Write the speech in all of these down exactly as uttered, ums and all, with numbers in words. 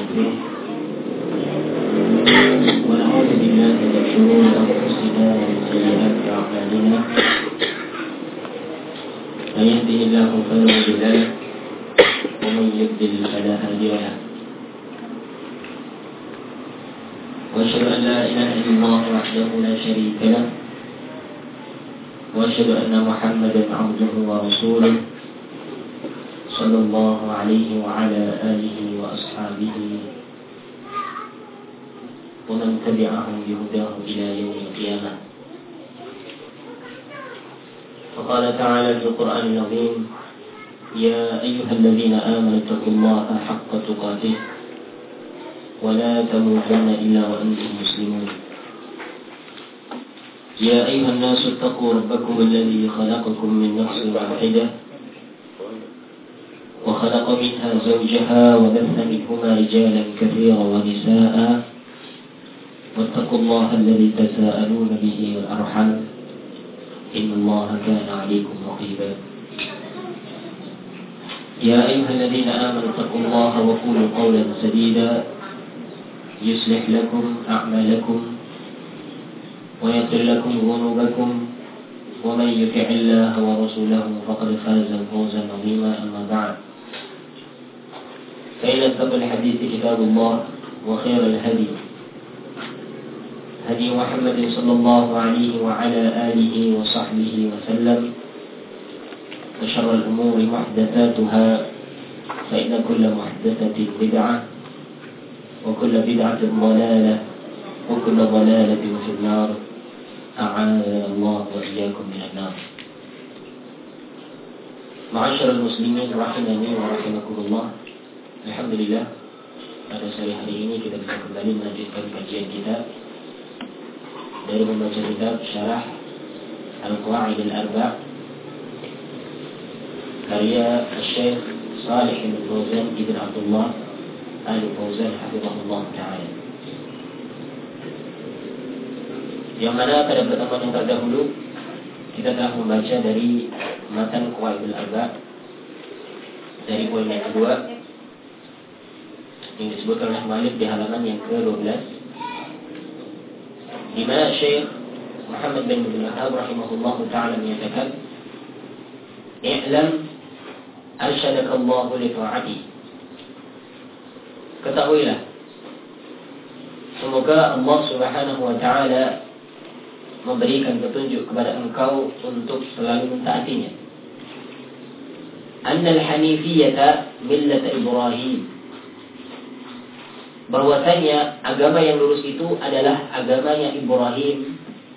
ذكره ونعوذ بالله من شرور أنفسنا ومن سيئات أعمالنا من يهده الله فلا مضل له ومن يضلل فلا هادي له وأشهد أن لا إله إلا الله وحده لا شريك له وأشهد أن محمدا عبده ورسوله صلى الله عليه وعلى آله وأصحابه ومن تبعهم بهداه إلى يوم القيامة. فقال تعالى في القرآن العظيم: يا أيها الذين آمنوا اتقوا الله حق تقاته ولا تموتن إلا وأنتم مسلمون. يا أيها الناس اتقوا ربكم الذي خلقكم من نفس واحدة وخلق منها زوجها وبث منهما رجالا كثيرا ونساء واتقوا الله الذي تساءلون به والأرحام إن الله كان عليكم رقيبا. يا أيها الذين آمنوا اتقوا الله وقولوا قولا سديدا يصلح لكم أعمالكم ويغفر لكم ذنوبكم ومن يطع الله ورسوله فقد فاز فوزا عظيما. أما بعد، فإن أصدق الحديث كتاب الله وخير الهدي هدي محمد صلى الله عليه وعلى آله وصحبه وسلم وشر الأمور محدثاتها فإن كل محدثة بدعة وكل بدعة ضلالة وكل ضلالة في النار. أعاذنا الله وإياكم من النار. معاشر المسlimin rahimani wa rahimakumullah. Alhamdulillah, pada sore hari ini kita bisa kembali melanjutkan kajian kita dari membaca kitab Syarah Al-Qawaid Al-Arba' karya Syekh Shalih bin Fauzan Ibn Abdullah Al-Fauzan hafizahullah ta'ala, yang mana pada pertemuan yang terdahulu kita telah membaca dari matan Qawaid Al-Arba' dari poin yang kedua yang disebutkan oleh Malik di halaman yang ke dua belas, di mana Syekh Muhammad bin Abdul Wahhab rahimahullah ta'ala menyatakan: "I'lam arsyadaka Allah li ta'ati." Ketahuilah, semoga Allah Subhanahu wa ta'ala memberikan petunjuk kepada engkau untuk selalu mentaatinya. Annal hanifiyata millat Ibrahim, bahwasanya agama yang lurus itu adalah agamanya Ibrahim.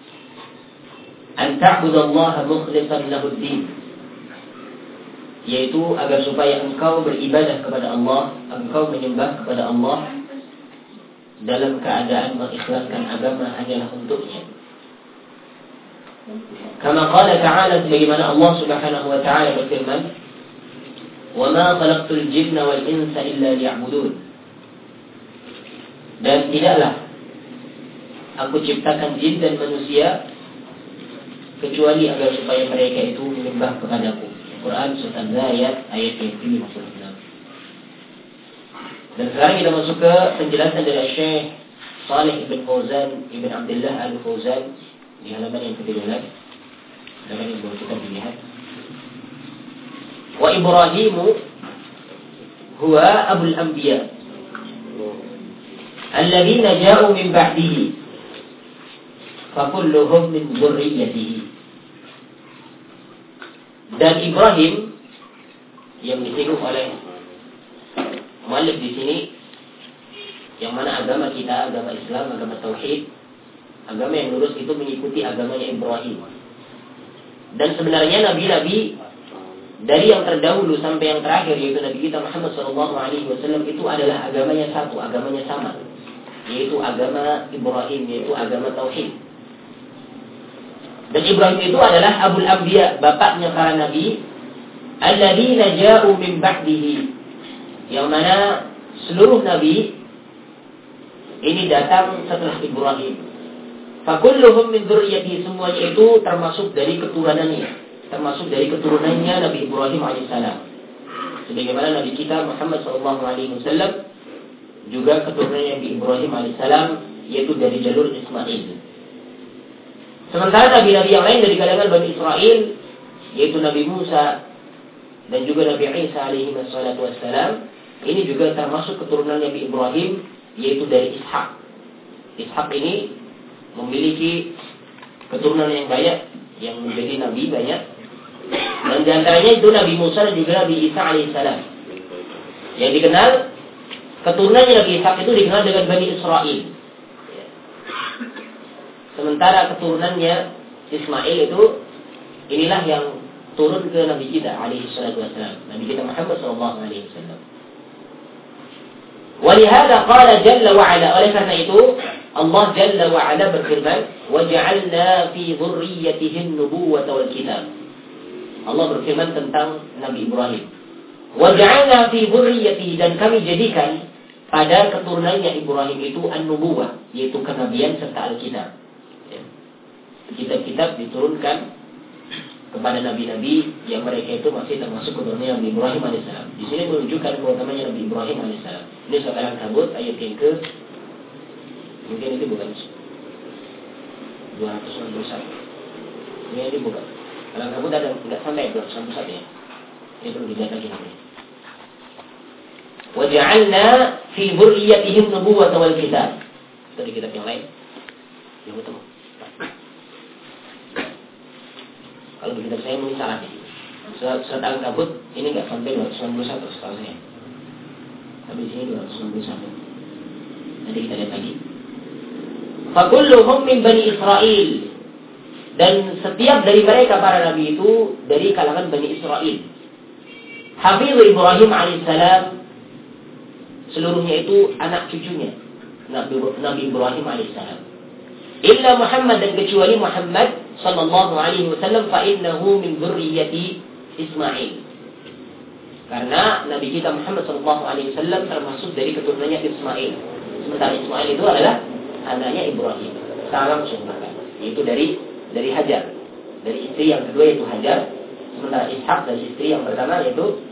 An ta'budallaha mukhlishan lahud-din, yaitu agar supaya engkau beribadah kepada Allah, engkau menyembah kepada Allah dalam keadaan mengikhlaskan agama hanyalah untuknya. Kama qala ta'ala, sebagaimana Allah Subhanahu wa ta'ala berfirman: "Wa ma khalaqtul jinna wal insa illa liya'budun." Dan tidaklah aku ciptakan jin dan manusia kecuali agar supaya mereka itu menyembah kepadaku. Quran Surat Az-Zariyat ayat yang ke lima puluh enam. Dan sekarang kita masuk ke penjelasan dari Syekh Shalih bin Fauzan Ibn Abdullah Al-Fauzan di halaman yang ke tiga belas. Halaman yang boleh kita dilihat. Wa Ibrahimu huwa abul anbiya alladzina ja'u min ba'dihi fa kulluhum min dzurriyyatihi. Dan Ibrahim yang disinggung oleh muallif di sini, yang mana agama kita, agama Islam, agama tauhid, agama yang lurus itu mengikuti agamanya Ibrahim. Dan sebenarnya nabi-nabi dari yang terdahulu sampai yang terakhir, yaitu Nabi kita Muhammad sallallahu alaihi wasallam, itu adalah agamanya satu, agamanya sama, yaitu agama Ibrahim, yaitu agama tauhid. Dan Ibrahim itu adalah Abul Anbiya, bapaknya para nabi, alladzina ja'u min ba'dihi, yang mana seluruh nabi ini datang setelah Ibrahim. Fakulluhum min dzurriyyati, semuanya itu termasuk dari keturunannya, termasuk dari keturunannya Nabi Ibrahim alaihissalam. Sebagaimana Nabi kita Muhammad sallallahu alaihi wasallam juga keturunan Nabi Ibrahim alaihissalam, yaitu dari jalur Ismail. Sementara nabi-nabi yang lain dari kalangan Bani Israel, yaitu Nabi Musa dan juga Nabi Isa alaihi wassalam, ini juga termasuk keturunan Nabi Ibrahim, yaitu dari Ishak. Ishak ini memiliki keturunan yang banyak, yang menjadi nabi banyak. Dan diantaranya itu Nabi Musa dan juga Nabi Isa alaihissalam. Yang dikenal keturunannya Nabi Ishak itu dikenal dengan Bani Israel. Sementara keturunannya Ismail itu, inilah yang turun ke Nabi kita alaihi salatu wassalam, Nabi kita Muhammad sallallahu alaihi wasallam. Walihada qala jalla wa ala, oleh karena itu Allah jalla wa ala berfirman, waja'alna fi dhurriyyatihi an-nubuwwata wal kitab. Allah berfirman tentang Nabi Ibrahim, waja'alna fi dhurriyyatihi, dan kami jadikan pada keturunannya Ibrahim itu an-nubuwah, yaitu kenabian serta al-kitab. Kitab-kitab diturunkan kepada nabi-nabi yang mereka itu masih termasuk keturunan Nabi Ibrahim alaihissalam. Di sini menunjukkan keutamanya Nabi Ibrahim alaihissalam. Ini surat Al-Ankabut ayat yang ke, mungkin itu bukan dua ratus enam puluh satu. Ini ini bukan. Al-Ankabut ada tidak sampai dua ratus enam puluh satu ya. Ini perlu dilihat lagi nanti. Waja'alna fi dzurriyyatihim nubuwwatan wal kitab. Itu di kitab yang lain. Yang betul. Kalau di kitab saya mungkin salah nih. Surat, surat Al-Ankabut ini nggak sampai dua ratus sembilan puluh satu setahu saya. Tapi di sini dua ratus sembilan puluh satu. Nanti kita lihat lagi. Fakulluhum min Bani Israel. Dan setiap dari mereka para nabi itu dari kalangan Bani Israel. Hafiz Ibrahim alaihissalam, seluruhnya itu anak cucunya Nabi, Nabi Ibrahim alaihissalam. Illa Muhammad, dan kecuali Muhammad sallallahu alaihi wasallam, fa innahu min dzurriyyati Ismail. Karena Nabi kita Muhammad sallallahu alaihi wasallam termasuk dari keturunannya Ismail. Sementara Ismail itu adalah anaknya Ibrahim secara langsung, yaitu dari dari Hajar, dari istri yang kedua yaitu Hajar. Sementara Ishak dari istri yang pertama yaitu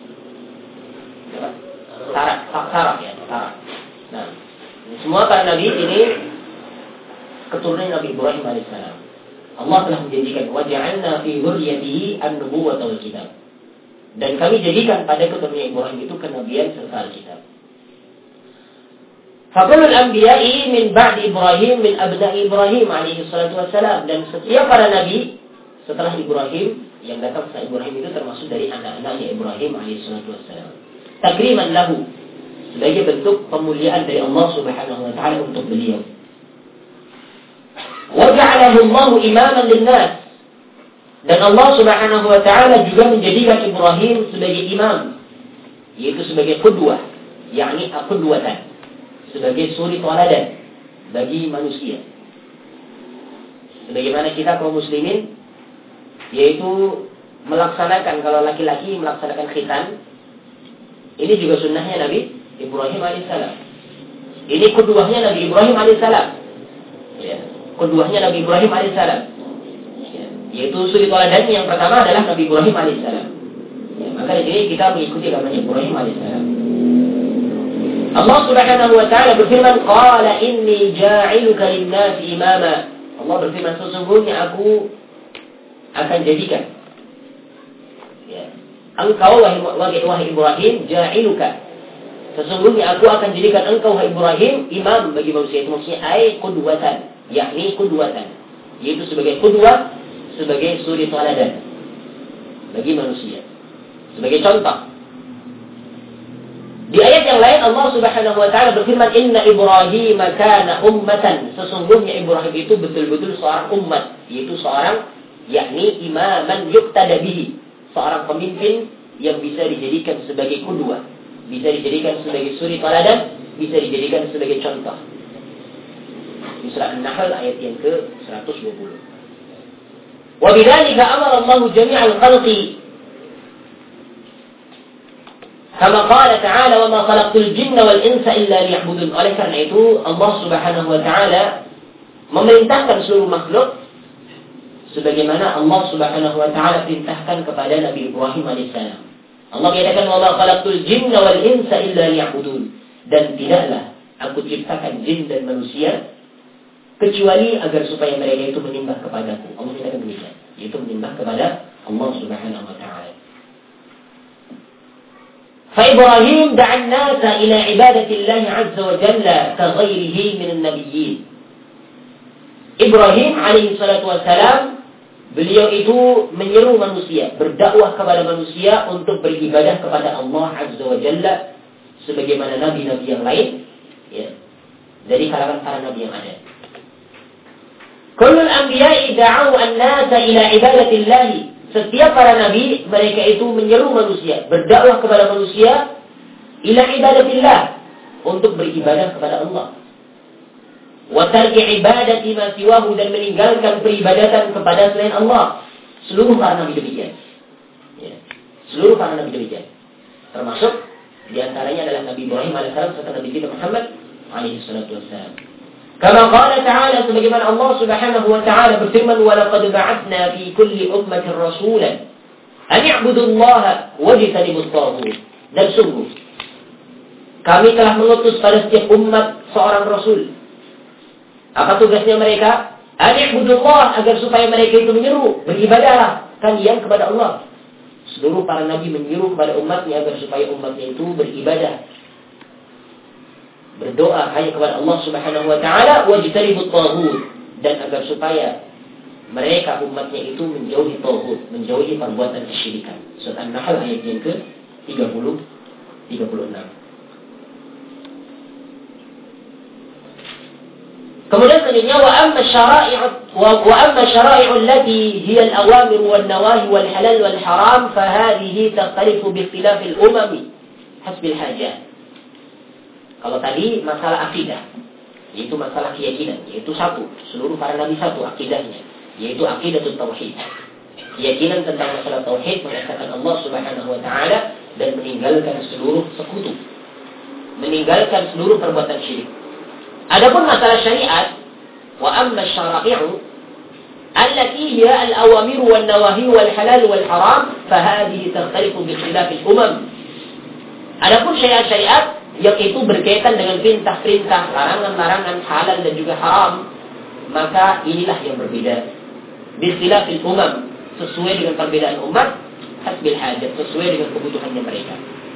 Sarah, Sarah ya, Sarah. Nah, semua para nabi ini keturunan Nabi Ibrahim alaihissalam. Allah telah menjanjikan waja'alna fi dzurriyyatihi an-nubuwwata wal kitab. Dan kami jadikan pada keturunan Ibrahim itu kenabian serta Alkitab. Fakulul anbiya'i min ba'di Ibrahim min abna'i Ibrahim alaihi salatu wassalam. Dan setiap para nabi setelah Ibrahim, yang datang setelah Ibrahim itu termasuk dari anak-anaknya Ibrahim alaihi salatu wassalam. Takriman lahu, sebagai bentuk pemuliaan dari Allah Subhanahu wa taala untuk beliau. Wa ja'alahu Allahu imaman lin-nas. Dan Allah Subhanahu wa taala juga menjadikan Ibrahim sebagai imam, yaitu sebagai qudwah, yakni qudwatan, sebagai suri tauladan bagi manusia. Sebagaimana kita kaum muslimin, yaitu melaksanakan, kalau laki-laki melaksanakan khitan, ini juga sunnahnya Nabi Ibrahim alaihissalam. Ini qudwahnya Nabi Ibrahim alaihissalam. Ya, qudwahnya Nabi Ibrahim alaihissalam. Ya, yaitu suri tauladannya yang pertama adalah Nabi Ibrahim alaihissalam. Ya, maka di sini kita mengikuti namanya Ibrahim alaihissalam. Allah Subhanahu wa taala berfirman, "Qala inni ja'iluka lin-nasi imama." Allah berfirman, sesungguhnya aku akan jadikan, ya, engkau wahai, wahai Ibrahim, ja'iluka, sesungguhnya aku akan jadikan engkau wahai Ibrahim imam bagi manusia. Itu maksudnya ay qudwatan, yakni qudwatan, yaitu sebagai qudwah, sebagai suri tauladan bagi manusia, sebagai contoh. Di ayat yang lain Allah Subhanahu wa taala berfirman, "Inna Ibrahim kana ummatan." Sesungguhnya Ibrahim itu betul-betul seorang umat, yaitu seorang, yakni imaman yuqtada bihi, seorang pemimpin yang bisa dijadikan sebagai qudwah, bisa dijadikan sebagai suri tauladan, bisa dijadikan sebagai contoh. Di surah An-Nahl ayat yang ke seratus dua puluh. Wa bidzalika amara Allah jami'al khalqi, kama qala ta'ala, wa ma khalaqtul jinna wal insa illa liya'budun. Oleh karena itu Allah Subhanahu wa taala memerintahkan seluruh makhluk sebagaimana Allah Subhanahu wa taala perintahkan kepada Nabi Ibrahim alaihissalam. Allah menyatakan, wa ma khalaqtul jinna wal insa illa liya'budun. Dan tidaklah Aku ciptakan jin dan manusia kecuali agar supaya mereka itu menyembah kepadaku. Allah nyatakan demikian, yaitu menyembah kepada Allah Subhanahu wa taala. Fa Ibrahim da'a an-nasa ila ibadati Allah 'azza wa jalla ka ghairihi min an-nabiyyin. Ibrahim alaihi salatu wassalam, beliau itu menyeru manusia, berdakwah kepada manusia untuk beribadah kepada Allah Azza wa Jalla sebagaimana nabi-nabi yang lain, ya, dari kalangan para nabi yang ada. Kullul anbiya'i da'u an-nasa ila ibadatillah. Setiap para nabi, mereka itu menyeru manusia, berdakwah kepada manusia ila ibadatillah, untuk beribadah kepada Allah. Wa tarki ibadati ma siwahu, dan meninggalkan peribadatan kepada selain Allah. Seluruh para nabi demikian. Ya. Seluruh para nabi demikian. Termasuk di antaranya adalah Nabi Ibrahim alaihissalam serta Nabi kita Muhammad alaihi salatu wassalam. Kama qala ta'ala, sebagaimana Allah Subhanahu wa ta'ala berfirman, "Wa laqad ba'atsna fi kulli ummatin rasulan an i'budu Allah wajtanibut taghut." Dan sungguh kami telah mengutus pada setiap umat seorang rasul. Apa tugasnya mereka? Ani'budullah, agar supaya mereka itu menyeru, beribadahlah kalian kepada Allah. Seluruh para nabi menyeru kepada umatnya agar supaya umatnya itu beribadah, berdoa hanya kepada Allah Subhanahu wa taala, wajtanibut taghut, dan agar supaya mereka umatnya itu menjauhi taghut, menjauhi perbuatan kesyirikan. Surat An-Nahl ayat yang ke tiga puluh tiga puluh enam. Kemudian selanjutnya, wa amma syara'i'u wa amma syara'i'u allati hiya al-awamir wan nawahi wal halal wal haram fa hadhihi takhtalifu bi ikhtilaf al-umam hasbi al-hajat. Kalau tadi masalah akidah, yaitu masalah keyakinan, yaitu satu, seluruh para nabi satu akidahnya, yaitu aqidatut tauhid. Keyakinan tentang masalah tauhid, mengesahkan Allah Subhanahu wa taala dan meninggalkan seluruh sekutu, meninggalkan seluruh perbuatan syirik. Adapun masalah syariat, wa amma syara'i'u allati hiya al-awamir wan nawahi wal halal wal haram fa hadhihi takhtalifu bi ikhtilaf al-umam. Adapun syariat-syariat yang itu berkaitan dengan perintah-perintah, larangan-larangan, halal dan juga haram, maka inilah yang berbeda. Bi ikhtilaf al-umam, sesuai dengan perbedaan umat, hasbil hajat, sesuai dengan kebutuhannya mereka.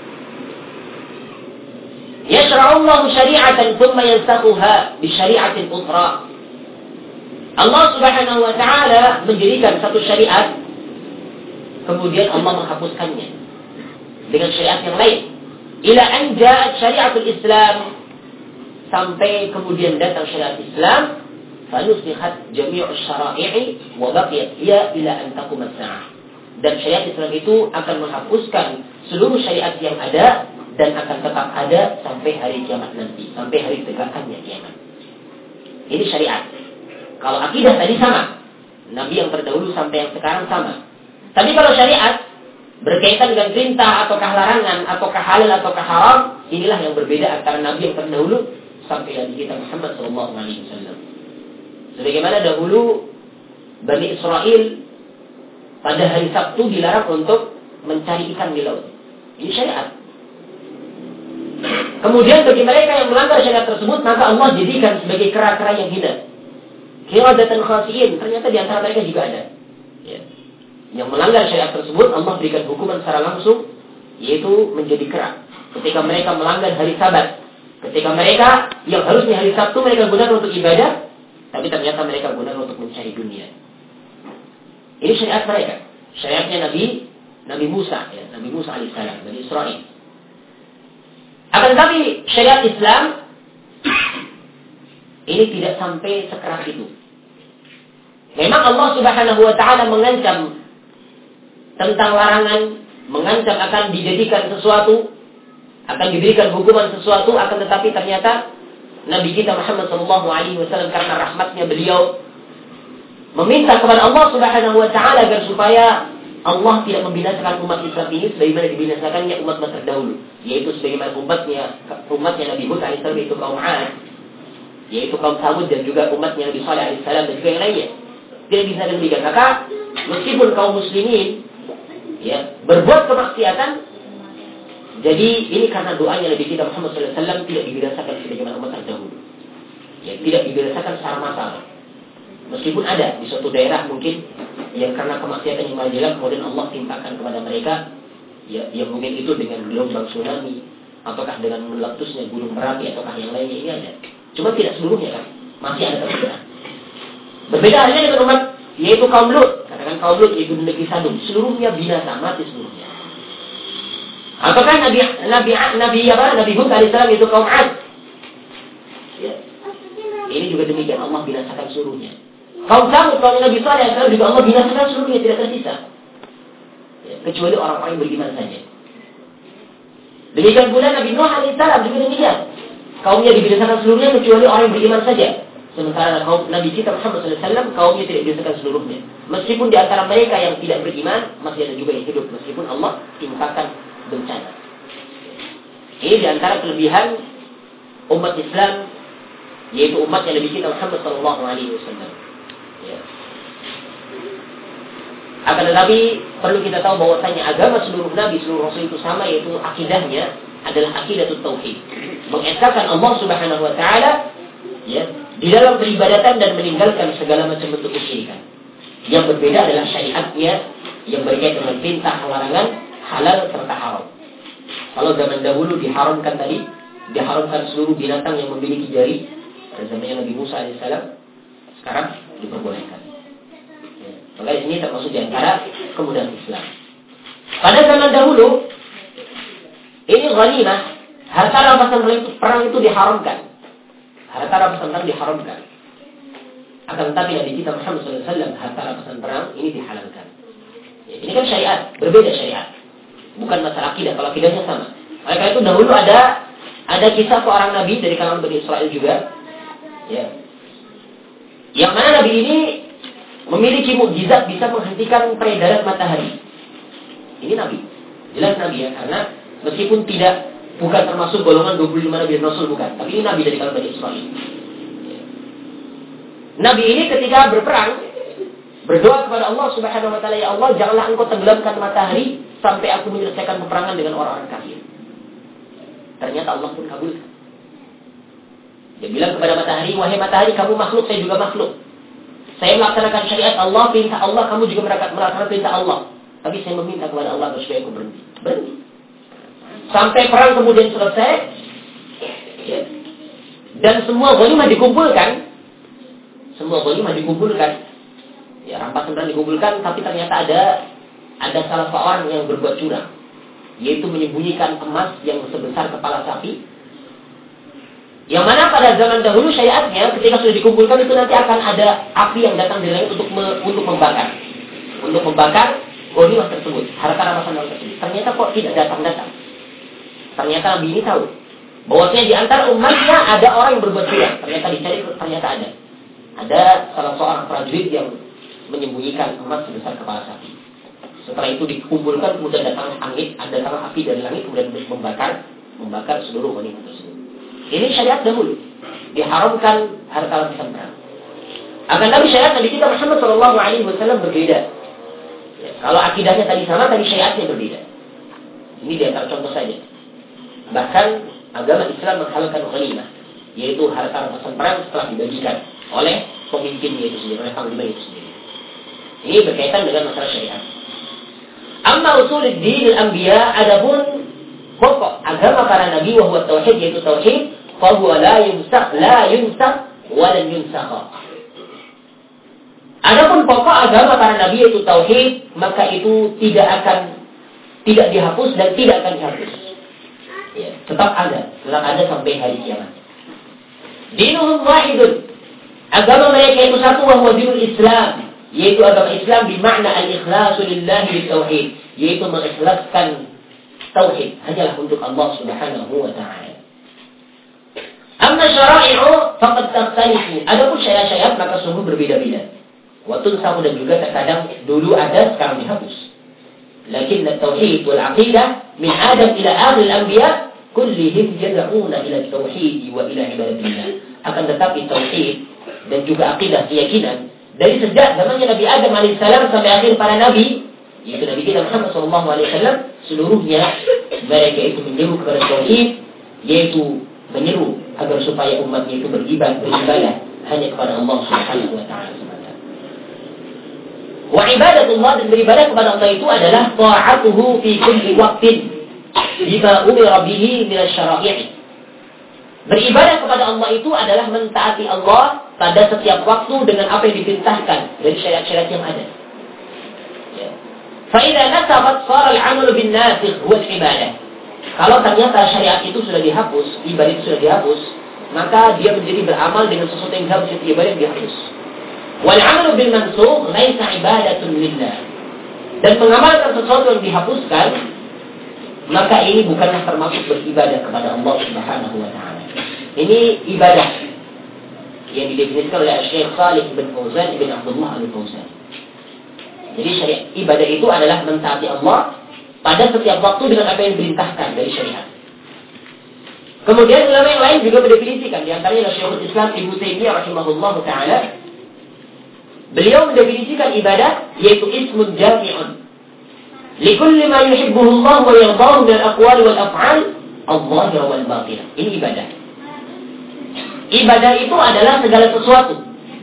Yashra'ullahu syari'atan thumma yansakhuha bi syari'atin ukhra. Allah Subhanahu wa taala menjadikan satu syariat, kemudian Allah menghapuskannya dengan syariat yang lain. Ila an ja'at syari'atul Islam, sampai kemudian datang syariat Islam, fanusikhat jami'u syara'i'i wa baqiyat hiya ila an taqumat sa'ah. Dan syariat Islam itu akan menghapuskan seluruh syariat yang ada dan akan tetap ada sampai hari kiamat nanti, sampai hari tegakkannya kiamat. Ini syariat. Kalau akidah tadi sama, nabi yang terdahulu sampai yang sekarang sama. Tapi kalau syariat berkaitan dengan perintah ataukah larangan, ataukah halal ataukah haram, inilah yang berbeda antara nabi yang terdahulu sampai nabi kita Muhammad sallallahu alaihi wasallam. Sebagaimana dahulu Bani Israel pada hari Sabtu dilarang untuk mencari ikan di laut. Ini syariat. Kemudian bagi mereka yang melanggar syariat tersebut, maka Allah jadikan sebagai kera-kera yang hina. Qiradatan khasiin, ternyata di antara mereka juga ada. Ya. Yang melanggar syariat tersebut, Allah berikan hukuman secara langsung, yaitu menjadi kera. Ketika mereka melanggar hari Sabat, ketika mereka yang harusnya hari Sabtu mereka gunakan untuk ibadah, tapi ternyata mereka gunakan untuk mencari dunia. Ini syariat mereka. Syariatnya Nabi Nabi Musa, ya, Nabi Musa alaihissalam, Bani Israel. Akan tetapi syariat Islam ini tidak sampai sekeras itu. Memang Allah Subhanahu wa taala mengancam tentang larangan, mengancam akan dijadikan sesuatu, akan diberikan hukuman sesuatu, akan tetapi ternyata Nabi kita Muhammad sallallahu alaihi wasallam karena rahmatnya beliau meminta kepada Allah Subhanahu wa taala agar supaya Allah tidak membinasakan umat Islam ini sebagaimana dibinasakannya umat-umat terdahulu, yaitu sebagaimana umatnya umatnya Nabi Hud alaihissalam, yaitu kaum 'Ad, yaitu kaum Tsamud, dan juga umatnya Nabi Shalih alaihissalam dan juga yang lainnya. Tidak bisa demikian. Maka meskipun kaum muslimin ya berbuat kemaksiatan, Jadi ini karena doanya Nabi kita Muhammad sallallahu alaihi wasallam tidak dibirasakan sebagaimana umat terdahulu. Ya, tidak dibirasakan secara massal. Meskipun ada di suatu daerah mungkin yang karena kemaksiatan yang merajalela kemudian Allah timpakan kepada mereka, ya, yang mungkin itu dengan gelombang tsunami, ataukah dengan meletusnya gunung Merapi, ataukah yang lainnya, ini ada. Cuma tidak seluruhnya kan, masih ada perbedaan. Berbeda halnya dengan umat, yaitu kaum Lut. Katakan kaum Lut yaitu negeri Sadum, seluruhnya binasa, mati seluruhnya. Apakah Nabi Nabi Nabi apa? Nabi Hud alaihissalam itu kaum Ad? Ya. Ini juga demikian, Allah binasakan seluruhnya. Kaum Samud, kaum Nabi Saleh alaihissalam juga Allah binasakan seluruhnya, tidak tersisa. Ya, kecuali orang-orang yang beriman saja. Demikian pula Nabi Nuh alaihissalam juga demikian. Kaumnya dibinasakan seluruhnya kecuali orang yang beriman saja. Sementara kaum Nabi kita Muhammad sallallahu alaihi wasallam kaumnya tidak dibinasakan seluruhnya. Meskipun di antara mereka yang tidak beriman masih ada juga yang hidup meskipun Allah timpakan bencana. Ini di antara kelebihan umat Islam, yaitu umat yang Nabi kita Muhammad sallallahu alaihi wasallam. Ya. Akan tetapi perlu kita tahu bahwasanya agama seluruh nabi, seluruh rasul itu sama, yaitu akidahnya adalah akidatut tauhid. Mengesahkan Allah Subhanahu wa taala, ya, di dalam peribadatan dan meninggalkan segala macam bentuk kesyirikan. Yang berbeda adalah syariatnya yang berkaitan dengan perintah, larangan, halal serta haram. Kalau zaman dahulu diharamkan tadi, diharamkan seluruh binatang yang memiliki jari pada zamannya Nabi Musa alaihissalam, sekarang diperbolehkan. Ya. Maka ini termasuk di antara kemudahan Islam. Pada zaman dahulu, ini ghanimah, harta rampasan perang itu diharamkan. Harta rampasan perang diharamkan. Akan tetapi Nabi kita Muhammad sallallahu alaihi wasallam harta rampasan perang ini dihalalkan. Ya, ini kan syariat, berbeda syariat. Bukan masalah akidah, kalau akidahnya sama. Oleh karena itu dahulu ada ada kisah seorang nabi dari kalangan Bani Israel juga, ya, yang mana nabi ini memiliki mukjizat bisa menghentikan peredaran matahari. Ini nabi, jelas nabi ya, karena meskipun tidak bukan termasuk golongan dua puluh lima nabi dan rasul, bukan, tapi ini nabi dari kalangan Bani Israel. Ya. Nabi ini ketika berperang berdoa kepada Allah Subhanahu wa taala, ya Allah, janganlah engkau tenggelamkan matahari sampai aku menyelesaikan peperangan dengan orang-orang kafir. Ternyata Allah pun kabulkan. Dia bilang kepada matahari, wahai matahari, kamu makhluk, saya juga makhluk. Saya melaksanakan syariat Allah, perintah Allah, kamu juga melaksanakan perintah Allah. Tapi saya meminta kepada Allah supaya aku berhenti. Berhenti. Sampai perang kemudian selesai, ya. Dan semua ghanimah dikumpulkan. Semua ghanimah dikumpulkan. Ya, rampasan perang dikumpulkan, tapi ternyata ada ada salah seorang yang berbuat curang, yaitu menyembunyikan emas yang sebesar kepala sapi. Yang mana pada zaman dahulu syariatnya ketika sudah dikumpulkan itu nanti akan ada api yang datang dari langit untuk me, untuk membakar, untuk membakar ghanimah tersebut, harta rampasan perang tersebut. Ternyata kok tidak datang-datang. Ternyata Nabi ini tahu bahwasanya di antara umatnya ada orang yang berbuat curang. Ternyata dicari, ternyata ada. Ada salah seorang prajurit yang menyembunyikan emas sebesar kepala sapi. Setelah itu dikumpulkan, kemudian datang angin, ada datang api dari langit, kemudian membakar, membakar seluruh ghanimah tersebut. Ini syariat dahulu, diharamkan harta rampasan perang. Akan tapi syariat Nabi kita Muhammad Shallallahu Alaihi Wasallam berbeda. Ya, kalau akidahnya tadi sama, tadi syariatnya berbeda. Ini di antara contoh saja. Bahkan agama Islam menghalalkan ghanimah, yaitu harta rampasan perang setelah dibagikan oleh pemimpinnya itu sendiri, oleh panglima itu sendiri. Ini berkaitan dengan masalah syariat. Amma usul din al-anbiya, adapun pokok agama para nabi wa huwa tauhid, yaitu tauhid, fa huwa la yumsak la yumsak wa la yunsakh. Adapun pokok agama para nabi yaitu tauhid, maka itu tidak akan tidak dihapus dan tidak akan dihapus. Ya, tetap ada, tetap ada sampai hari kiamat. Dinuhum wahidun. Agama mereka itu satu, wa huwa dinul Islam, yaitu agama Islam bermakna al-ikhlasu lillahi bitauhid, yaitu mengikhlaskan tauhid hanyalah untuk Allah Subhanahu wa taala. Amma syara'i'u faqad takhtalifu. Adapun syariat-syariat maka sungguh berbeda-beda. Wa tunsahu, dan juga terkadang dulu ada, sekarang dihapus. Lakin at-tauhid wal 'aqidah min Adam ila akhir al-anbiya kullihim yad'una ila at-tauhid wa ila ibadatillah. Akan tetapi tauhid dan juga akidah, keyakinan, dari sejak zamannya Nabi Adam alaihissalam sampai akhir para nabi, yaitu Nabi kita Muhammad sallallahu alaihi wasallam, seluruhnya Mereka itu menyeru kepada tauhid, yaitu menyeru agar supaya umatnya itu beribadah, beribadah hanya kepada Allah Subhanahu wa taala semata. Wa ibadatullah, dan beribadah kepada Allah itu adalah ta'atuhu fi kulli waqtin bima umira bihi min asy-syara'i'. Beribadah kepada Allah itu adalah mentaati Allah pada setiap waktu dengan apa yang diperintahkan dari syariat-syariat yang ada. Ya. Fa idza nasabat shara al-'amalu bin-nasikh huwa al-ibadah. Kalau ternyata syariat itu sudah dihapus, ibadah itu sudah dihapus, maka dia menjadi beramal dengan sesuatu yang dihapus, itu ibadah yang dihapus. Wal 'amalu bil mansukh laisa ibadatun lillah. Dan mengamalkan sesuatu yang dihapuskan, maka ini bukanlah termasuk beribadah kepada Allah Subhanahu wa taala. Ini ibadah yang didefinisikan oleh Syekh Shalih bin Fauzan bin Abdullah Al-Fauzan. Jadi syariat ibadah itu adalah mentaati Allah pada setiap waktu dengan apa yang diperintahkan dari syariat. Kemudian ulama yang lain juga mendefinisikan, di antaranya Syekhul Islam Ibnu Taimiyah rahimahullahu taala. Beliau mendefinisikan ibadah yaitu ismun jami'un likulli ma yuhibbuhu Allah wa yardahu min al-aqwali wal af'al adh-dhahira wal batinah. Ini ibadah. Ibadah itu adalah segala sesuatu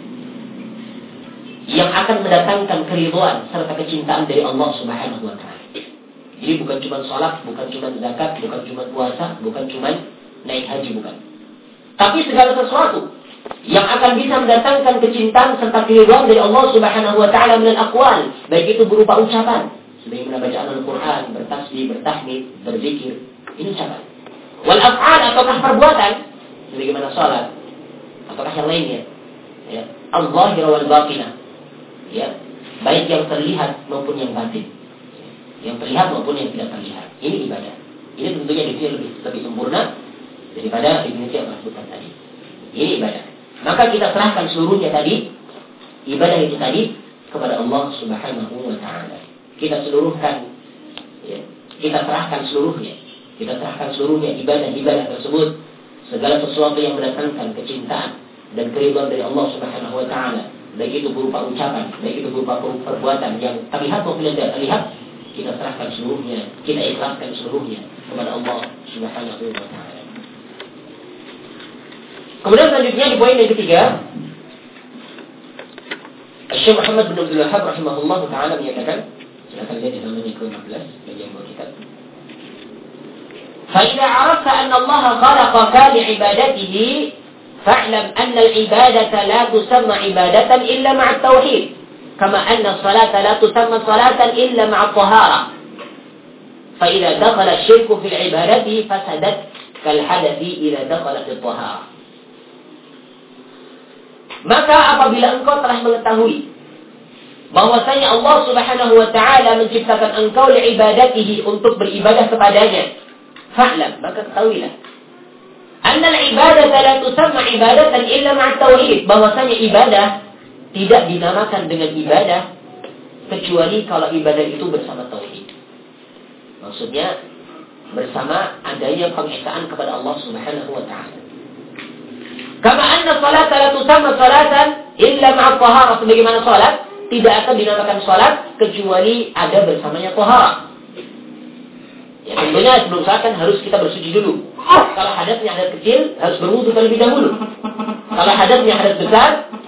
yang akan mendatangkan keridhaan serta kecintaan dari Allah Subhanahu wa taala. Jadi bukan cuma salat, bukan cuma zakat, bukan cuma puasa, bukan cuma naik haji, bukan. Tapi segala sesuatu yang akan bisa mendatangkan kecintaan serta keridhaan dari Allah Subhanahu wa taala min al-aqwal, baik itu berupa ucapan, sebagaimana bacaan Al-Qur'an, bertasbih, bertahmid, berzikir, ini ucapan. Wal af'al, ataukah perbuatan, sebagaimana salat, ataukah yang lainnya, ya, al-zahira wal batinah, ya, baik yang terlihat maupun yang batin, yang terlihat maupun yang tidak terlihat. Ini ibadah. Ini tentunya definisi lebih lebih sempurna daripada definisi yang disebutkan tadi. Ini ibadah. Maka kita serahkan seluruhnya tadi, ibadah itu tadi kepada Allah Subhanahu wa taala. Kita seluruhkan, ya, kita serahkan seluruhnya. Kita serahkan seluruhnya ibadah-ibadah tersebut, segala sesuatu yang mendatangkan kecintaan dan keridhaan dari Allah Subhanahu wa taala, baik itu berupa ucapan, baik itu berupa perbuatan yang terlihat maupun yang tidak terlihat, kita serahkan seluruhnya, kita ikhlaskan seluruhnya kepada Allah Subhanahu wa taala. Kemudian selanjutnya di poin yang ketiga, Syekh Muhammad bin Abdul Wahhab rahimahullah taala menyatakan, silakan lihat di halaman ke lima belas bagian bawah kitab. فإذا عرفت أن الله خلقك لعبادته فاعلم أن العبادة لا تسمى عبادة إلا مع التوحيد كما أن الصلاة لا تسمى صلاة إلا مع الطهارة فإذا دخل الشرك في العبادة فسدت كالحدث إذا دخلت الطهارة. Maka apabila engkau telah mengetahui bahwasanya Allah Subhanahu wa taala menciptakan engkau li'ibadatihi, untuk beribadah kepadanya, fa'lam, maka ketahuilah anna al-ibadata la tusamma ibadatan illa ma'a tauhid, bahwasanya ibadah tidak dinamakan dengan ibadah kecuali kalau ibadah itu bersama tauhid. Maksudnya bersama adanya pengesaan kepada Allah Subhanahu wa taala. Kama anna salata la tusamma salatan illa ma'a taharah, sebagaimana salat tidak akan dinamakan salat kecuali ada bersamanya taharah. Ya, tentunya sebelum salat kan harus kita bersuci dulu. Kalau hadasnya hadas kecil, harus berwudu terlebih dahulu. Kalau hadasnya hadas besar,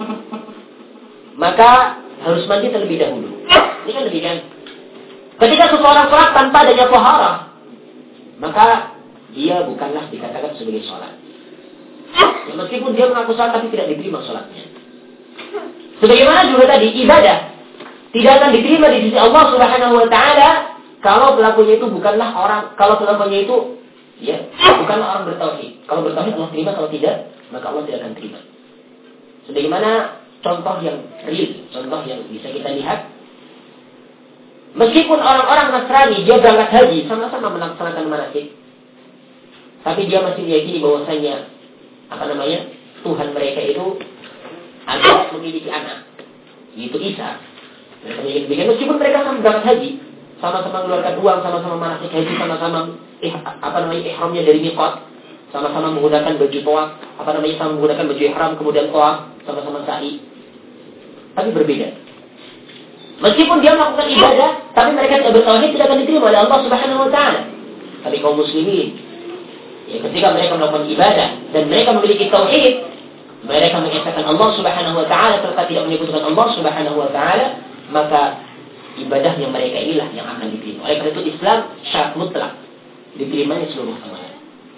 maka harus mandi terlebih dahulu. Ini kan demikian. Ketika seseorang salat tanpa adanya taharah, maka dia bukanlah dikatakan sebagai salat. Ya, meskipun dia mengaku salat tapi tidak diterima salatnya. Sebagaimana juga tadi, ibadah tidak akan diterima di sisi Allah Subhanahu wa taala kalau pelakunya itu bukanlah orang, kalau pelakunya itu ya bukanlah orang bertauhid. Kalau bertauhid Allah terima, kalau tidak maka Allah tidak akan terima. Sebagaimana contoh yang real, contoh yang bisa kita lihat, meskipun orang-orang Nasrani dia berangkat haji sama-sama melaksanakan manasik, tapi dia masih meyakini bahwasanya apa namanya Tuhan mereka itu ada memiliki anak, yaitu Isa. Mereka meyakini meskipun mereka sama berangkat haji, sama-sama mengeluarkan uang, sama-sama manasik haji, sama-sama eh, apa namanya ihramnya dari miqat, sama-sama menggunakan baju tawaf, apa namanya sama menggunakan baju ihram kemudian tawaf, sama-sama sa'i, tapi berbeda. Meskipun dia melakukan ibadah, tapi mereka tidak bertauhid, tidak akan diterima oleh Allah Subhanahu wa taala. tapi kaum muslimin. Ya, ketika mereka melakukan ibadah dan mereka memiliki tauhid, mereka mengesahkan Allah Subhanahu wa taala serta tidak menyebutkan Allah Subhanahu wa taala, maka ibadahnya mereka inilah yang akan diterima. Oleh karena itu Islam syarat mutlak diterimanya seluruh amalan.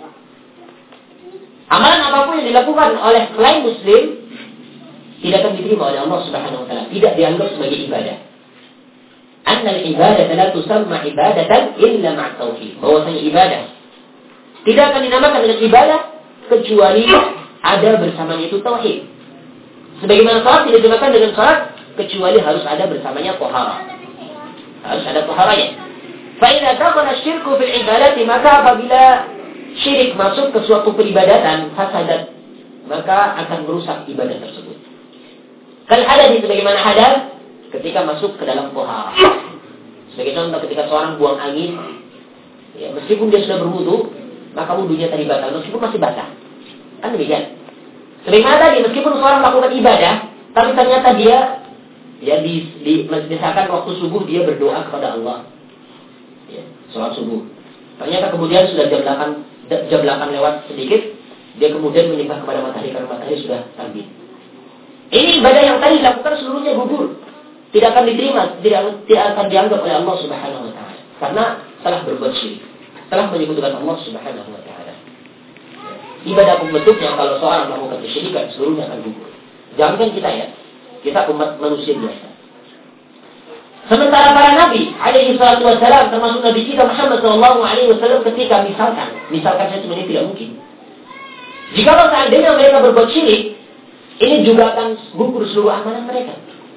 Amalan apapun yang dilakukan oleh selain muslim tidak akan diterima oleh Allah Subhanahu wa taala, tidak dianggap sebagai ibadah. Annal ibadah la tusamma ibadatan illa ma'a tauhid. Bahwasanya ibadah tidak akan dinamakan dengan ibadah kecuali ada bersamanya itu tauhid. Sebagaimana salat tidak dinamakan dengan salat kecuali harus ada bersamanya taharah. Harus ada taharahnya. Fa idza dakhala syirku fil ibadati, maka apabila syirik masuk ke suatu peribadatan, fasadat, maka akan merusak ibadah tersebut. Kal hadath, sebagaimana hadath ketika masuk ke dalam taharah. Sebagai contoh, ketika seorang buang angin, ya, meskipun dia sudah berwudu, maka wudunya tadi batal, meskipun masih basah. Kan demikian. Sebagaimana tadi, meskipun seorang melakukan ibadah, tapi ternyata dia, ya di, di misalkan waktu subuh dia berdoa kepada Allah, ya, sholat subuh. Ternyata kemudian sudah jam delapan, jam delapan lewat sedikit, dia kemudian menyembah kepada matahari karena matahari sudah terbit. Ini ibadah yang tadi dilakukan seluruhnya gugur, tidak akan diterima, tidak, tidak akan dianggap oleh Allah Subhanahu wa taala, karena telah berbuat syirik, telah menyebutkan Allah Subhanahu wa taala. Ibadah bentuknya kalau seorang melakukan kesyirikan seluruhnya akan gugur. Jangan kita ya, kita umat manusia biasa. Sementara para nabi alaihi salatu wassalam, termasuk nabi kita Muhammad sallallahu alaihi wasallam, ketika misalkan, misalkan saya sebenarnya tidak mungkin, jika seandainya mereka berbuat syirik, ini juga akan gugur seluruh amalan mereka.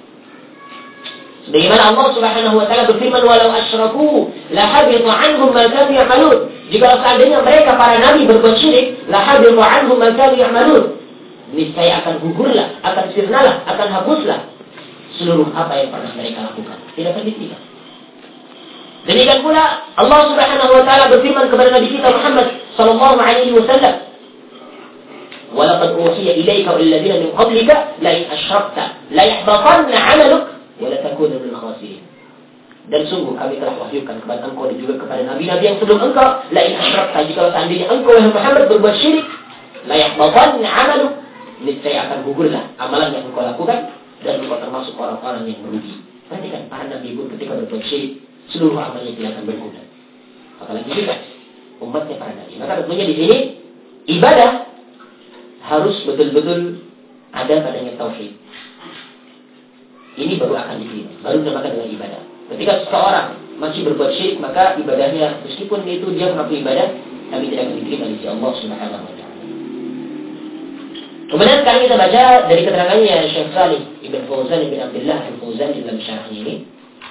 Sebagaimana Allah Subhanahu wa taala berfirman, "Walau asyraku la habita 'anhum ma kanu ya'malun." Jika seandainya mereka para nabi berbuat syirik, la habita 'anhum ma kanu ya'malun. Niscaya akan gugurlah, akan sirnalah, akan hapuslah seluruh apa yang pernah mereka lakukan. Tidak akan diterima. Demikian pula Allah Subhanahu wa taala berfirman kepada nabi kita Muhammad sallallahu alaihi wasallam, "Walaqad uhiya ilaika wal ladzina min qablika la in asyrakta la yahbatanna 'amaluk wa la takuna minal khasirin." Dan sungguh kami telah wahyukan kepada engkau dan juga kepada nabi-nabi yang sebelum engkau, la in asyrakta, jika seandainya engkau wahai Muhammad berbuat syirik, la yahbatanna 'amaluk, niscaya akan gugurlah amalan yang engkau lakukan dan engkau termasuk orang-orang yang merugi. Perhatikan, para nabi pun ketika berbuat syirik, seluruh amalnya tidak akan berguna. Apalagi kita, umatnya para nabi. Maka tentunya di sini ibadah harus betul-betul ada padanya tauhid. Ini baru akan diterima, baru dinamakan dengan ibadah. Ketika seseorang masih berbuat syirik, maka ibadahnya meskipun itu dia melakukan ibadah, tapi tidak akan diterima di sisi Allah Subhanahu wa taala. Kemudian sekarang kita baca dari keterangannya Syekh Salih Ibn Fauzan Ibn Abdullah Al-Fauzan dalam syarah ini.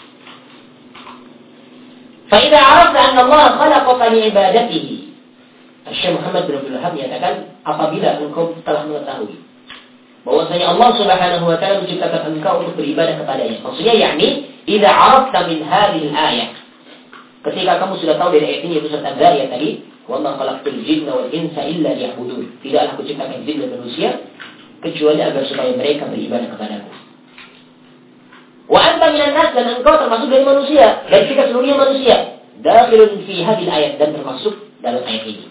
فَإِذَا عَرَفْتَ أَنَّ اللَّهَ خَلَقَكَ لِعِبَادَتِهِ. Syekh Muhammad bin Abdul Wahhab menyatakan, apabila engkau telah mengetahui bahwasanya Allah Subhanahu wa taala menciptakan engkau untuk beribadah kepadanya. Maksudnya yakni idza arafta min hadhihi al-ayah. Ketika kamu sudah tahu dari ayat ini, yaitu surat Al-Zariyat tadi, wa ma khalaqtul jinna wal insa illa liya'budun. Tidaklah aku ciptakan jin dan manusia kecuali agar supaya mereka beribadah kepadaku. Wa anta minan nas, dan engkau termasuk dari manusia, dan kita seluruhnya manusia. Dakhilun fi hadhihi al-ayat, dan termasuk dalam ayat ini.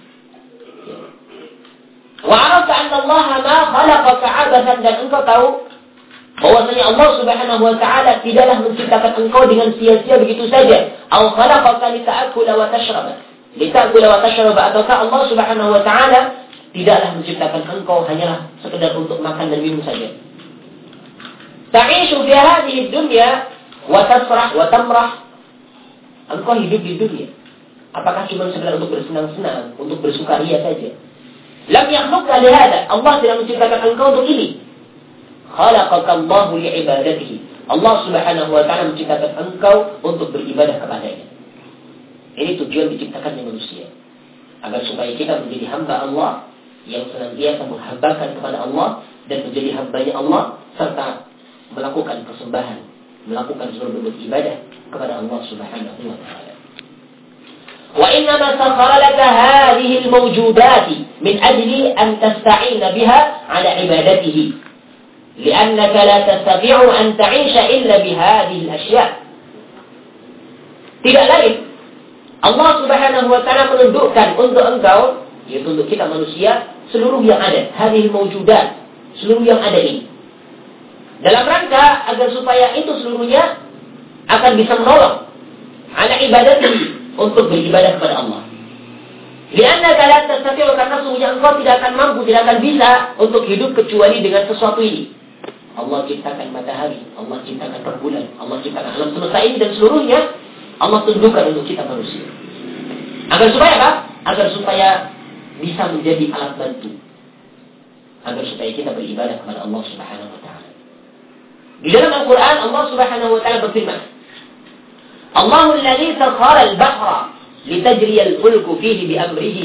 Wa arafta anna Allah ma khalaqaka 'abathan, dan engkau tahu bahwasanya Allah Subhanahu wa taala tidaklah menciptakan engkau dengan sia-sia begitu saja. Aw khalaqaka lita'kula wa tashraba. Lita'kula wa tashraba, ataukah Allah Subhanahu wa taala tidaklah menciptakan engkau hanyalah sekedar untuk makan dan minum saja. Ta'ishu fi hadhihi dunya wa tasrah wa tamrah. Engkau hidup di dunia, apakah cuma sekedar untuk bersenang-senang, untuk bersukaria saja? Lam yakhluqka lihada. Allah tidak menciptakan engkau untuk ini. Khalaqaka Allahu li'ibadatihi. Allah Subhanahu wa taala menciptakan engkau untuk beribadah kepadanya. Ini tujuan diciptakannya manusia, agar supaya kita menjadi hamba Allah yang senantiasa menghambakan kepada Allah dan menjadi hambanya Allah, serta melakukan persembahan, melakukan seluruh bentuk ibadah kepada Allah Subhanahu wa taala. Wa innama sakhara laka hadhihi al-mawjudati min ajli an tasta'ina biha 'ala ibadatihi, li'annaka la tastati'u an ta'isha illa bihadhihi al-ashya'. Tidak lain, Allah Subhanahu wa taala menundukkan untuk engkau, yaitu untuk kita manusia, seluruh yang ada, hadhil mawjudat, seluruh yang ada ini. Dalam rangka agar supaya itu seluruhnya akan bisa menolong ala ibadati, untuk beribadah kepada Allah. Lianna la tastati'u, karena sungguhnya engkau tidak akan mampu, tidak akan bisa untuk hidup kecuali dengan sesuatu ini. Allah ciptakan matahari, Allah ciptakan rembulan, Allah ciptakan alam semesta ini dan seluruhnya Allah tundukkan untuk kita manusia. Agar supaya apa? Agar supaya bisa menjadi alat bantu. Agar supaya kita beribadah kepada Allah Subhanahu wa taala. Di dalam Al-Qur'an Allah Subhanahu wa taala berfirman, Allahu alladzi sakhkhara al-bahra litajriya al-fulku fihi bi amrihi.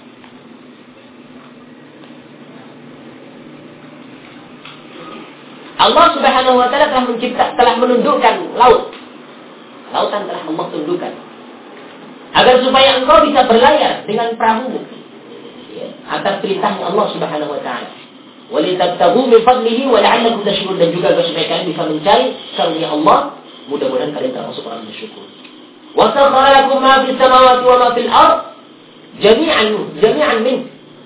Allah Subhanahu wa taala telah mencipta, telah menundukkan laut. Lautan telah Allah tundukkan agar supaya engkau bisa berlayar dengan perahu, ya, atas perintahnya Allah Subhanahu wa taala. Wa litabtaghu min fadlihi wa la'allakum tashkurun, dan juga agar supaya kalian bisa mencari karunia Allah, mudah-mudahan kalian termasuk orang bersyukur. Wa sakhkhara lakum ma fis samawati wa ma fil ard jami'an jami'an min.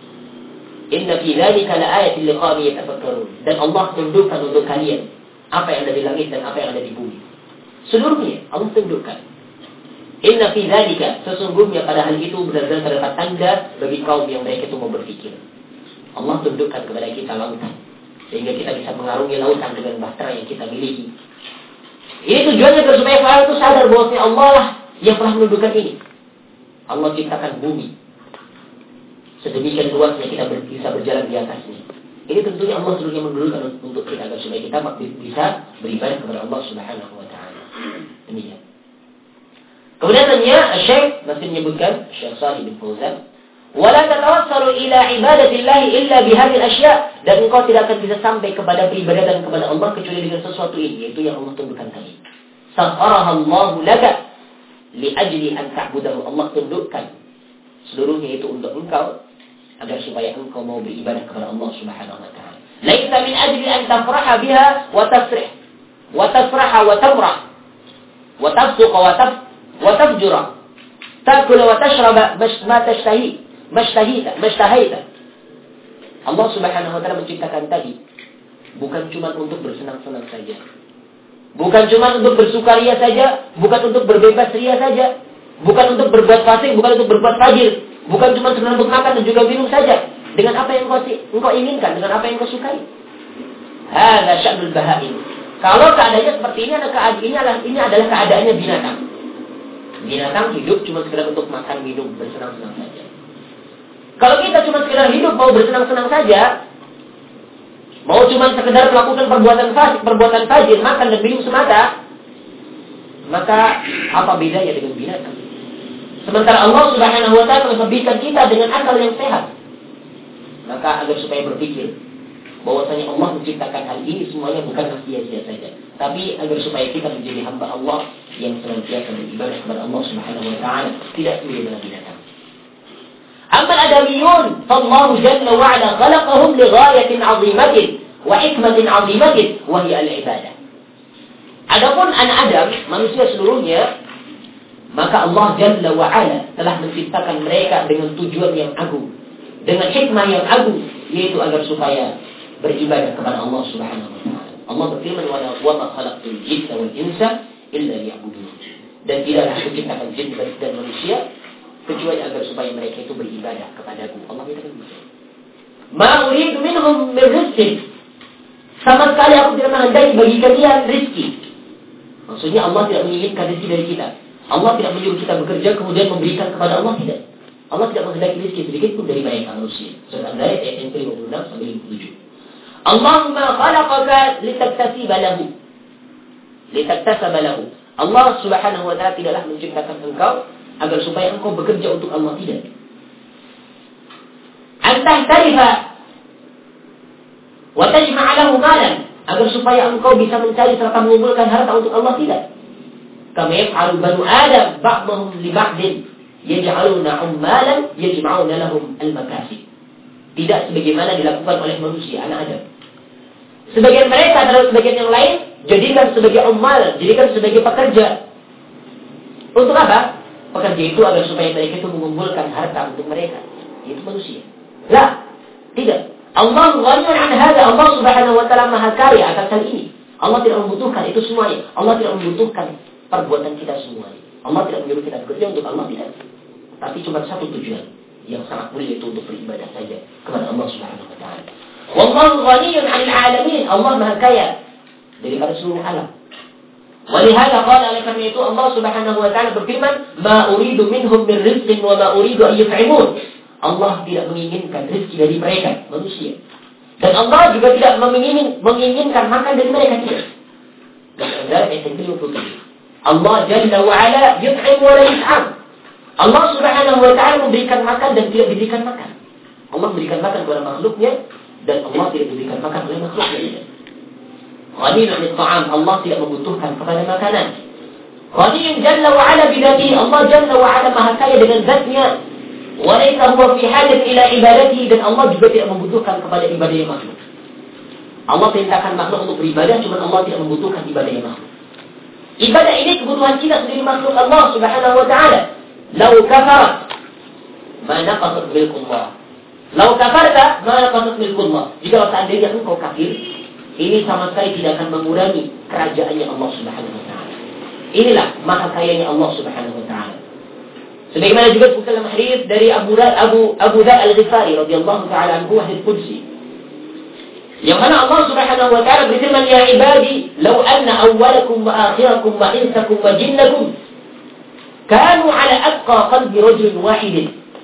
Inna fi dzalika laayatin liqaumin yatafakkarun. Dan Allah tundukkan untuk kalian apa yang ada di langit dan apa yang ada di bumi. Seluruhnya Allah tundukkan. Inna fi dzalika, sesungguhnya pada hal itu benar-benar terdapat tanda bagi kaum yang mereka itu mau berfikir. Allah tundukkan kepada kita lautan, sehingga kita bisa mengarungi lautan dengan bahtera yang kita miliki. Ini tujuannya agar supaya para itu sadar bahwa Allah lah yang telah menundukkan ini. Allah ciptakan bumi sedemikian luasnya, kita ber, bisa berjalan di atasnya. Ini tentunya Allah seluruhnya menundukkan untuk kita agar supaya kita bisa beribadah kepada Allah Subhanahu wa taala. Demikian. Kemudian Syekh masih menyebutkan, Syekh Shalih bin Fauzan, wala tatawassalu ila ibadatillahi illa bihadhihi al-asya', dan engkau tidak akan bisa sampai kepada peribadatan kepada Allah kecuali dengan sesuatu ini, yaitu yang Allah tundukkan tadi. Sakharaha Allahu laka li ajli an ta'budahu. Allah tundukkan seluruhnya itu untuk engkau agar supaya engkau mau beribadah kepada Allah Subhanahu wa taala. Laisa min ajli an tafraha biha wa tasrih wa tafraha wa tamrah wa tafsuqa wa taf wa tafjura ta'kulu wa tashraba ma tashtahi mashtahita mashtahita. Allah Subhanahu wa taala menciptakan tadi bukan cuma untuk bersenang-senang saja, bukan cuma untuk bersukaria saja, bukan untuk berbebas ria saja, bukan untuk berbuat fasik, bukan untuk berbuat fajir, bukan cuma sekedar untuk makan dan juga minum saja dengan apa yang engkau, engkau inginkan, dengan apa yang engkau sukai. Hadza sya'nul bahaim. Kalau keadaannya seperti ini, ada keadaan ini adalah ini adalah keadaannya binatang. Binatang hidup cuma sekedar untuk makan, minum, bersenang-senang saja. Kalau kita cuma sekedar hidup mau bersenang-senang saja, mau cuma sekedar melakukan perbuatan fasik, perbuatan fajir, makan dan minum semata, maka apa bedanya dengan binatang? Sementara Allah Subhanahu wa taala melebihkan kita dengan akal yang sehat. Maka agar supaya berpikir bahwasanya Allah menciptakan hal ini semuanya bukanlah sia-sia saja, tapi agar supaya kita menjadi hamba Allah yang senantiasa beribadah kepada Allah Subhanahu wa taala, tidak sebagaimana binatang. Amma al-adamiyun, fallahu jalla wa ala khalaqahum li ghayatin 'azimatin wa hikmatin 'azimatin wa hiya al-ibadah. Adapun anak Adam, manusia seluruhnya, maka Allah Jalla wa Ala telah menciptakan mereka dengan tujuan yang agung, dengan hikmah yang agung, yaitu agar supaya beribadah kepada Allah Subhanahu wa taala. Allah berfirman, "Wa ma khalaqtul jinna wal insa illa liya'budun." Dan tidaklah aku ciptakan jin dan manusia kecuali agar supaya mereka itu beribadah kepadaku. Allah katakan begitu. Ma uridu minhum min rizqin. Sama sekali aku tidak menghendaki bagi kalian rezeki. Maksudnya Allah tidak menginginkan rezeki dari kita. Allah tidak menyuruh kita bekerja kemudian memberikan kepada Allah, tidak. Allah tidak menghendaki rezeki sedikit pun dari mereka manusia. Surat Al-Anbiya ayat yang lima puluh enam sampai lima puluh tujuh. Allahumma khalaqaka litaktasiba lahu. Litaktasaba lahu. Allah Subhanahu wa taala tidaklah menciptakan engkau agar supaya engkau bekerja untuk Allah, tidak. Antah tarifa wa tajma'a lahu malan, agar supaya engkau bisa mencari serta mengumpulkan harta untuk Allah, tidak. Kama yaf'alu banu Adam ba'dhum li ba'din yaj'aluna ummalan yajma'una lahum al-makasib. Tidak sebagaimana dilakukan oleh manusia anak Adam. Sebagian mereka adalah sebagian yang lain jadikan sebagai ummal, jadikan sebagai pekerja. Untuk apa? pekerja itu agar supaya mereka itu mengumpulkan harta untuk mereka. Itu manusia. Lah, tidak. Allah ghaniyun an hada. Allah Subhanahu wa taala Maha Kaya atas hal ini. Allah tidak membutuhkan itu semuanya. Allah tidak membutuhkan perbuatan kita semuanya. Allah tidak menyuruh kita bekerja untuk Allah, tidak. Tapi cuma satu tujuan yang sangat mulia, itu untuk beribadah saja kepada Allah Subhanahu wa taala. Wallahu ghaniyun 'anil 'alamin. Allah Maha Kaya daripada seluruh alam. Walihada qala, oleh karena itu Allah Subhanahu wa taala berfirman, "Ma uridu minhum min rizqin wa ma uridu an yut'imun." Allah tidak menginginkan rezeki dari mereka, manusia. Dan Allah juga tidak mengingin, menginginkan makan dari mereka, tidak. Dan adalah ayat yang kedua putih. Allah Jalla wa Ala yut'im wa la yut'am. Allah Subhanahu wa taala memberikan makan dan tidak diberikan makan. Allah memberikan makan kepada makhluknya dan Allah tidak diberikan makan oleh makhluknya. Ghaniyun 'anil ta'am. Allah tidak membutuhkan kepada makanan. Ghaniyun Jalla wa Ala bidatihi. Allah Jalla wa Ala Maha Kaya dengan zatnya. Wa laysa huwa fi hajat ila ibadatihi, dan Allah juga tidak membutuhkan kepada ibadah makhluk. Allah perintahkan makhluk untuk beribadah, cuma Allah tidak membutuhkan ibadah makhluk. Ibadah ini kebutuhan kita sendiri makhluk Allah Subhanahu wa taala. Lau kafarat ma naqasat milkullah. Lau kafarta ma naqasat milkullah. Jika seandainya engkau kafir, ini sama sekali tidak akan mengurangi kerajaannya Allah Subhanahu wa taala. Inilah maha kayanya Allah Subhanahu wa taala. Sebagaimana juga disebutkan dalam hadis dari Abu Abu Abu Dzar Al-Ghifari radhiyallahu taala anhu, hadis qudsi. Yang mana Allah Subhanahu wa taala berfirman, "Ya ibadi, law anna awwalakum wa akhirakum wa insakum wa jinnakum kanu ala atqa qalbi rajulin wahidin,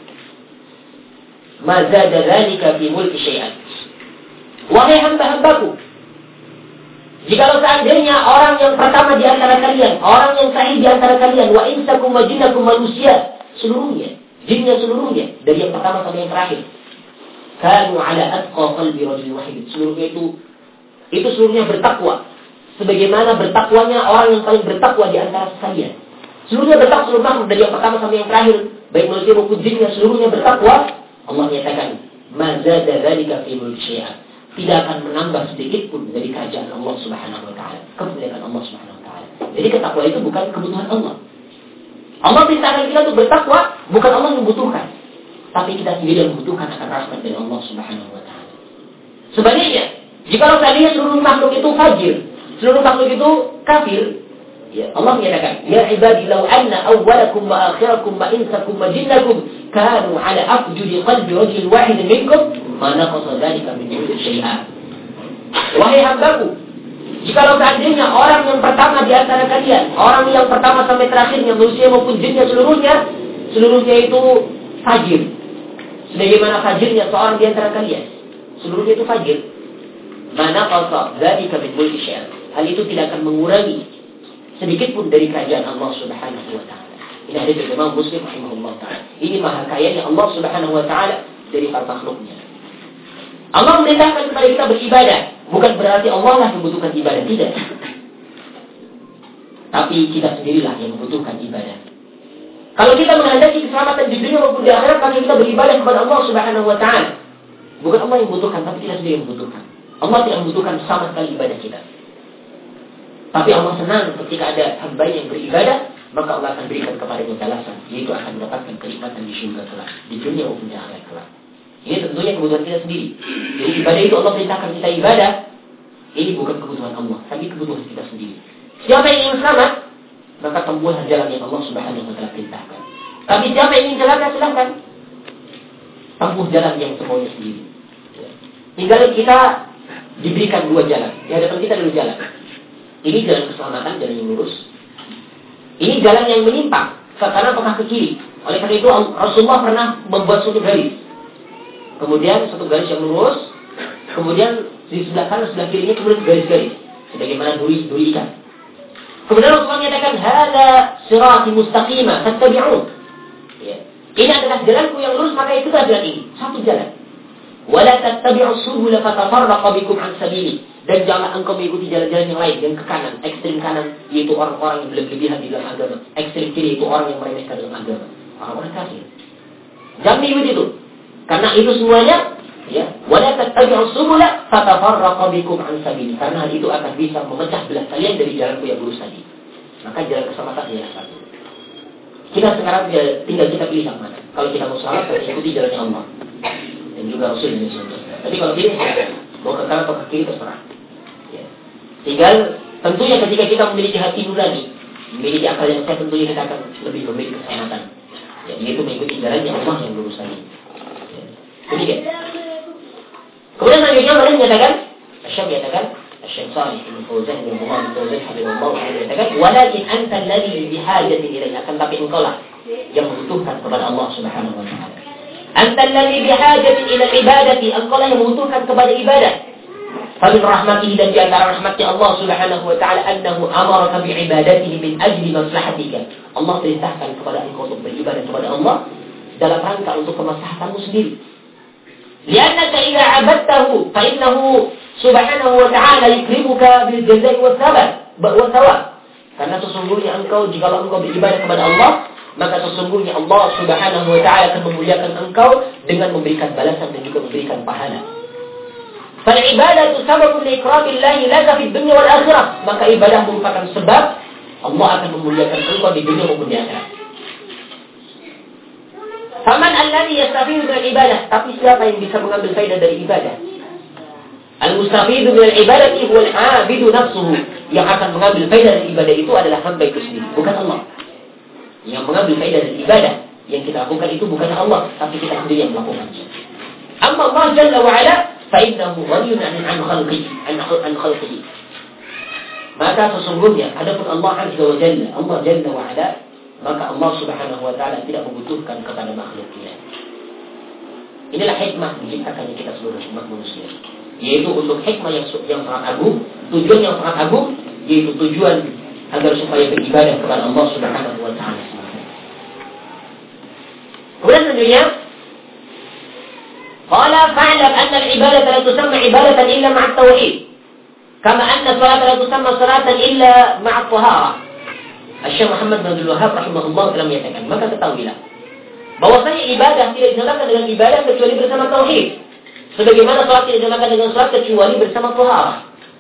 ma zada dzalika fi mulki syai'an." Wahai hamba-hambaku, jikalau seandainya orang yang pertama di antara kalian, orang yang sahih di antara kalian, wa insakum wa jinnakum, manusia seluruhnya, jinnya seluruhnya, dari yang pertama sampai yang terakhir, kanu ala atqa qalbi rajulin wahid, seluruhnya itu itu seluruhnya bertakwa sebagaimana bertakwanya orang yang paling bertakwa di antara sekalian. Seluruhnya bertakwa, seluruh makhluk dari yang pertama sampai yang terakhir, baik manusia maupun jinnya, seluruhnya bertakwa. Allah menyatakan, "Ma zada dzalika fi mulki syai'an." Tidak akan menambah sedikit pun dari kerajaan Allah Subhanahu wa taala, kemuliaan Allah Subhanahu wa taala. Jadi ketakwa itu bukan kebutuhan Allah. Allah perintahkan kita untuk bertakwa, bukan Allah yang membutuhkan. Tapi kita sendiri yang membutuhkan akan rahmat dari Allah Subhanahu wa taala. Sebaliknya, jika seandainya seluruh makhluk itu fajir, seluruh makhluk itu kafir, ya Allah menyatakan, "Ya ibadi, law anna awwalakum wa akhirakum wa insakum wa jinnakum kanu ala afjudi qalbi rajul wahid minkum ma naqasa dzalika min mulki syai'an." Wahai hambaku, jikalau seandainya orang yang pertama di antara kalian, orang yang pertama sampai terakhirnya, manusia maupun jinnya seluruhnya, seluruhnya itu fajir, sebagaimana fajirnya seorang di antara kalian, seluruhnya itu fajir, mana qasa dzalika min mulki syai'an, hal itu tidak akan mengurangi sedikit pun dari kerajaan Allah Subhanahu wa taala. Ini hadis dari Imam Muslim rahimahullah taala. Ini maha kayanya Allah Subhanahu wa taala dari para makhluknya. Allah memerintahkan kepada kita beribadah, bukan berarti Allah lah yang membutuhkan ibadah, tidak. Tapi kita sendirilah yang membutuhkan ibadah. Kalau kita menghendaki keselamatan di dunia maupun di akhirat, maka kita beribadah kepada Allah Subhanahu wa taala. Bukan Allah yang membutuhkan, tapi kita sendiri yang membutuhkan. Allah tidak membutuhkan sama sekali ibadah kita. Tapi Allah senang ketika ada hamba yang beribadah, maka Allah akan berikan kepadanya balasan, yaitu akan mendapatkan kenikmatan di surga kelak, di dunia maupun di akhirat kelak. Ini tentunya kebutuhan kita sendiri. Jadi ibadah itu Allah perintahkan kita ibadah, ini bukan kebutuhan Allah, tapi kebutuhan kita sendiri. Siapa yang ingin selamat, maka tempuhlah jalan yang Allah Subhanahu wa taala perintahkan. Tapi siapa yang ingin celaka, silakan tempuh jalan yang semaunya sendiri. Tinggal kita diberikan dua jalan. Di hadapan kita dua jalan. Ini jalan keselamatan, jalan yang lurus. Ini jalan yang menyimpang ke kanan atau ke kiri. Oleh karena itu Rasulullah pernah membuat suatu garis. Kemudian satu garis yang lurus, kemudian di sebelah kanan, sebelah kirinya kemudian garis-garis, sebagaimana duri-duri ikan. Kemudian Rasulullah menyatakan, "Hada sirati mustaqimah, fattabi'un." Ya. Ini adalah jalanku yang lurus, maka ikutlah jalan ini. Satu jalan. "Wala tattabi'us subula fatafarraqa bikum an sabili." Dan jangan engkau mengikuti jalan-jalan yang lain, yang ke kanan, ekstrem kanan, yaitu orang-orang yang berlebihan di dalam agama. Ekstrem kiri itu orang yang meremehkan dalam agama, orang-orang kafir. Jangan mengikuti itu, karena itu semuanya, ya, wala tattabi'us subula fatafarraqa bikum an sabili. Karena hal itu akan bisa memecah belah kalian dari jalanku yang lurus tadi. Maka jalan keselamatan ialah satu. Kita sekarang tinggal kita pilih yang mana. Kalau kita mau salat, kita ikuti jalannya Allah dan juga Rasul ini contoh. Tapi kalau pilih, mau ke kanan atau ke kiri terserah. Ya. Tinggal tentunya ketika kita memiliki hati nurani, memiliki akal yang sehat, tentunya kita akan lebih memiliki keselamatan. Ya, yaitu mengikuti jalannya Allah yang lurus tadi. Ya. Demikian. Kemudian selanjutnya mereka menyatakan, Asyam menyatakan, Asyam Salih bin Fauzan bin Muhammad bin Fauzan Habibullah menyatakan, walakin anta alladhi bihajatin ilaih, akan tapi engkau lah yang membutuhkan kepada Allah Subhanahu wa taala. Anta alladhi bihajatin ila ibadati, engkau lah yang membutuhkan kepada ibadah. Famin rahmatihi, dan di antara rahmatnya Allah Subhanahu wa taala, annahu amaraka bi ibadatihi min ajli maslahatika. Allah perintahkan kepada engkau untuk beribadah kepada Allah dalam rangka untuk kemaslahatanmu sendiri. Liannaka idza 'abadtahu fa innahu subhanahu wa ta'ala yukrimuka bil jazaa'i was thawab wa thawab. Karena sesungguhnya engkau, jika engkau beribadah kepada Allah, maka sesungguhnya Allah Subhanahu wa ta'ala akan memuliakan engkau dengan memberikan balasan dan juga memberikan pahala. Fal ibadatu sababun li ikramillahi laka fid dunya wal akhirah. Maka ibadah merupakan sebab Allah akan memuliakan engkau di dunia maupun di akhirat. Faman alladhi yastafidu min ibadah, tapi siapa yang bisa mengambil faedah dari ibadah? Al-mustafidu min al-ibadati huwa al-'abidu nafsuhu. Yang akan mengambil faedah dari ibadah itu adalah hamba itu sendiri, bukan Allah. Yang mengambil faedah dari ibadah yang kita lakukan itu bukan Allah, tapi kita sendiri yang melakukannya. Amma Allah Jalla wa Ala fa innahu ghaniyun 'an khalqihi, an khalqihi. Maka sesungguhnya adapun Allah Azza wa Jalla, Allah Jalla wa Ala, maka Allah Subhanahu wa taala tidak membutuhkan kepada makhluknya. Inilah hikmah menciptakannya kita seluruh umat manusia, yaitu untuk hikmah yang yang sangat agung, tujuan yang sangat agung, yaitu tujuan agar supaya beribadah kepada Allah Subhanahu wa taala. Kemudian selanjutnya, qala fa'lam anna al-ibadata la tusamma ibadatan illa ma'a at-tauhid, kama anna as-salata la tusamma salatan illa ma'a at-taharah. Syekh Muhammad bin Abdul Wahhab rahimahullah telah menyatakan, maka ketahuilah bahwasanya ibadah tidak dinamakan dengan ibadah kecuali bersama tauhid, sebagaimana salat tidak dinamakan dengan salat kecuali bersama taharah.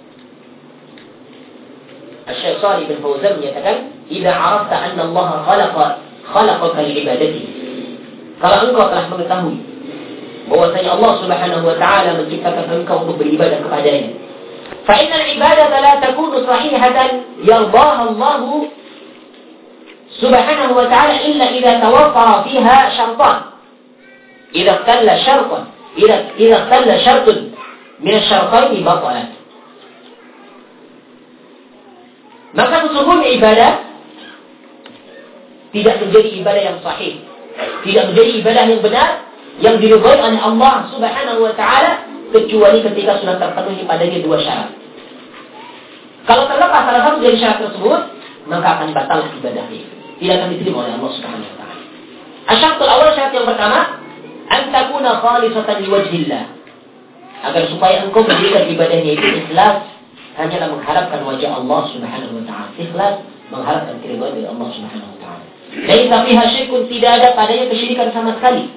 Syekh Shalih bin Fauzan menyatakan, "Idza 'arafta anna Allah khalaqa khalaqaka li ibadatihi." Kalau engkau telah mengetahui bahwasanya Allah Subhanahu wa taala menciptakan engkau untuk beribadah kepadanya, fa innal ibadata la takunu sahihatan yardaha Allah Subhanahu wa ta'ala illa idza tawaffara fiha syartan. Idza ikhtalla syartan, idza idza ikhtalla syartun min asy-syartaini batalat. Maka sesungguhnya ibadah tidak menjadi ibadah yang sahih, tidak menjadi ibadah yang benar, yang diridhai oleh Allah Subhanahu wa ta'ala, kecuali ketika sudah terpenuhi padanya dua syarat. Kalau terlepas salah satu dari syarat tersebut, maka akan batal ibadahnya, tidak akan diterima oleh Allah Subhanahu wa taala. Asyaratul awal, syarat yang pertama, an takuna khalisatan liwajhillah. Agar supaya engkau menjadikan ibadahnya itu ikhlas, hanyalah mengharapkan wajah Allah Subhanahu wa taala. Ikhlas mengharapkan keridhaan dari Allah Subhanahu wa taala. Laisa fiha syirkun, tidak ada padanya kesyirikan sama sekali.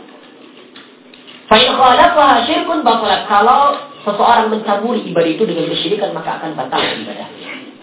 Fa in khalafaha syirkun batalat. Kalau seseorang mencampuri ibadah itu dengan kesyirikan, maka akan batal ibadahnya.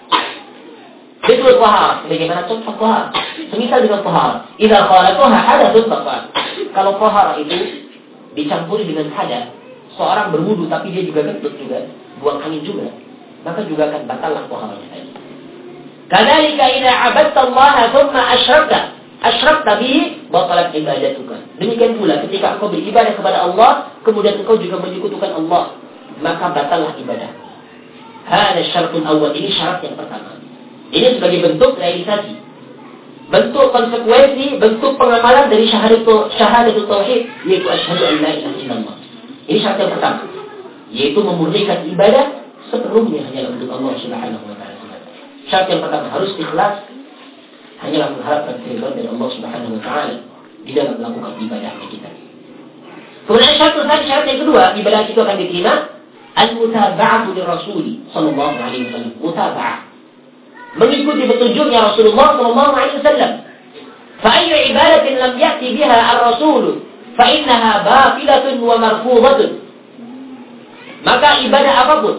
Betul tahar, bagaimana contoh tahar? Semisal dengan tahar, idza khalaqaha hadatsun batalat. Kalau tahar itu dicampuri dengan hadas, seorang berwudu tapi dia juga kentut juga, buang angin juga, maka juga akan batallah taharahnya tadi. Kadzalika idza 'abadta Allah thumma asyrakta, asyrakta bihi batalat ibadatuka. Demikian pula ketika engkau beribadah kepada Allah, kemudian engkau juga menyekutukan Allah, maka batallah ibadah. Hada syaratul awal, ini syarat yang pertama. Ini sebagai bentuk realisasi, bentuk konsekuensi, bentuk pengamalan dari syahadatul syahadatul tauhid, yaitu asyhadu an la ilaha illallah. Ini syarat yang pertama, yaitu memurnikan ibadah sepenuhnya hanya untuk Allah Subhanahu wa taala. Syarat yang pertama harus ikhlas, hanyalah mengharapkan keridhaan dari Allah Subhanahu wa taala di dalam melakukan ibadah kita. Kemudian syarat tadi, syarat yang kedua, ibadah itu akan diterima, al-mutaba'atu lirrasuli sallallahu alaihi wasallam. Mutaba'ah, mengikuti petunjuknya Rasulullah sallallahu alaihi wasallam. Fa ayyu ibadatin lam ya'ti biha ar-rasul fa innaha batilatun wa marfudatun. Maka ibadah apapun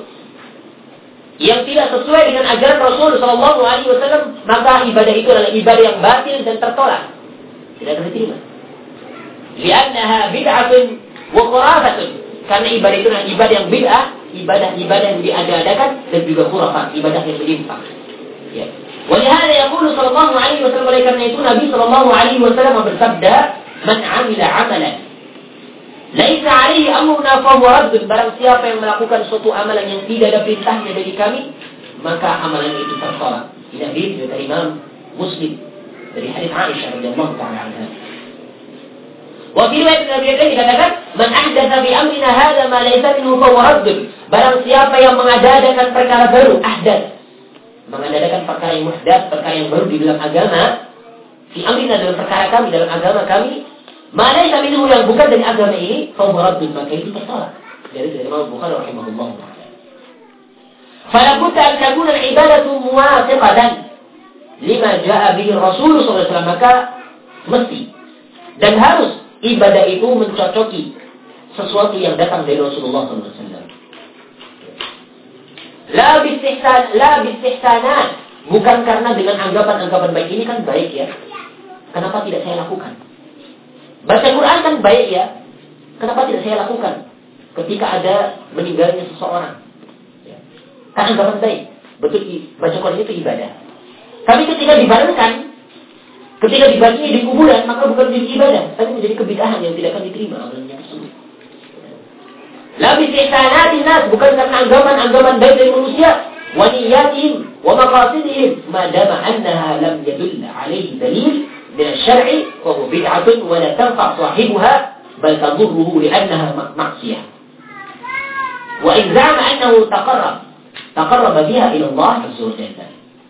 yang tidak sesuai dengan ajaran Rasul sallallahu alaihi wasallam, maka ibadah itu adalah ibadah yang batil dan tertolak. Tidak akan diterima. Li'annaha bid'atun wa khurafatun. Karena ibadah itu adalah ibadah yang bid'ah, ibadah-ibadah yang diada-adakan dan juga khurafat, ibadah yang menyimpang. Ya. Walihada yaqulu sallallahu alaihi wasallam, oleh karena itu Nabi sallallahu alaihi wasallam bersabda, "Man 'amila 'amalan laisa 'alaihi amruna fa huwa radd." Barang siapa yang melakukan suatu amalan yang tidak ada perintahnya dari kami, maka amalan itu tertolak. Ini hadis dari Imam Muslim dari hadis Aisyah radhiyallahu taala anha. Wa fi riwayat Nabi lain dikatakan, "Man ahdatsa fi amrina hadza ma laysa minhu fa huwa radd." Barang siapa yang mengadakan perkara baru, ahdath, mengadakan perkara yang muhdath, perkara yang baru di dalam agama, fi amrina, dalam perkara kami, dalam agama kami, ma laysa minhu, yang bukan dari agama ini, fa huwa radd, maka itu tertolak. Dari Imam Bukhari rahimahullah taala. Fala budda an takuna al-ibadatu muwafiqatan lima jaa bihi Rasul sallallahu alaihi wasallam, maka mesti dan harus ibadah itu mencocoki sesuatu yang datang dari Rasulullah sallallahu alaihi wasallam. La bistihsan, la bistihsanat, bukan karena dengan anggapan-anggapan baik, ini kan baik ya, kenapa tidak saya lakukan? Baca Quran kan baik ya, kenapa tidak saya lakukan? Ketika ada meninggalnya seseorang, ya, kan anggapan baik, betul, baca Quran itu ibadah. Tapi ketika dibarengkan, ketika dibacanya di kuburan, maka bukan menjadi ibadah, tapi menjadi kebid'ahan yang tidak akan diterima amalannya tersebut. La bi ihsanatin nas, bukan karena anggapan-anggapan baik dari manusia, wa niyatihim wa maqasidihim, ma dama annaha lam yadull alaihi dalil min asy-syar'i fa huwa bid'atun wa la tanfa' sahibuha bal tadurruhu li'annaha ma'siyah. Wa in za'ama annahu taqarrab taqarraba biha ila Allah azza wa jalla.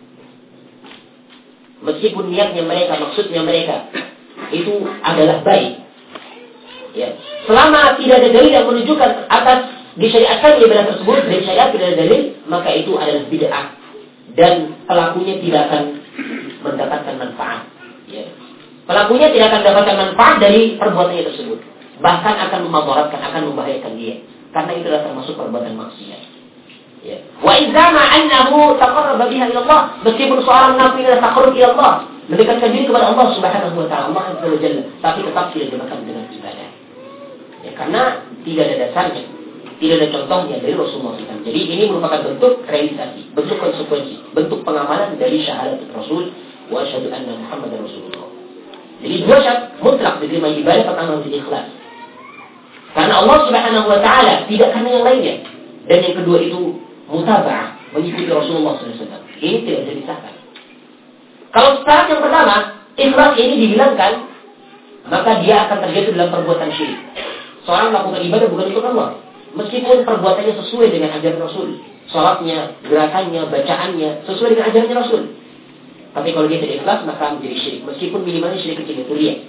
Meskipun niatnya mereka, maksudnya mereka itu adalah baik, ya, selama tidak ada dalil yang menunjukkan atas disyariatkan ibadah tersebut dari syariat, tidak ada dalil, maka itu adalah bid'ah dan pelakunya tidak akan mendapatkan manfaat. Ya. Pelakunya tidak akan mendapatkan manfaat dari perbuatannya tersebut, bahkan akan memadaratkan, akan membahayakan dia, karena itu adalah termasuk perbuatan maksiat. Ya. Wa izama annahu taqarraba biha ila Allah, meskipun seorang nabi adalah taqarrub ila Allah, mendekatkan diri kepada Allah Subhanahu wa taala, Allah azza wa jalla, tapi tetap tidak dimakan dengan ibadah. Ya, karena tidak ada dasarnya, tidak ada contohnya dari Rasulullah shallallahu alaihi wasallam. Jadi ini merupakan bentuk realisasi, bentuk konsekuensi, bentuk pengamalan dari syahadat Rasul wa asyhadu anna Muhammadar Rasulullah. Jadi dua syarat mutlak diterima ibadah, pertama harus ikhlas. Karena Allah Subhanahu wa taala, tidak karena yang lainnya. Dan yang kedua itu mutaba'ah, mengikuti Rasulullah shallallahu alaihi wasallam. Ini tidak bisa disahkan. Kalau syarat yang pertama, ikhlas ini dihilangkan, maka dia akan terjatuh dalam perbuatan syirik. Seorang melakukan ibadah bukan untuk Allah, meskipun perbuatannya sesuai dengan ajaran Rasul, salatnya, gerakannya, bacaannya sesuai dengan ajaran Rasul. Tapi kalau dia tidak ikhlas, maka menjadi syirik, meskipun minimalnya syirik kecil, itu riya.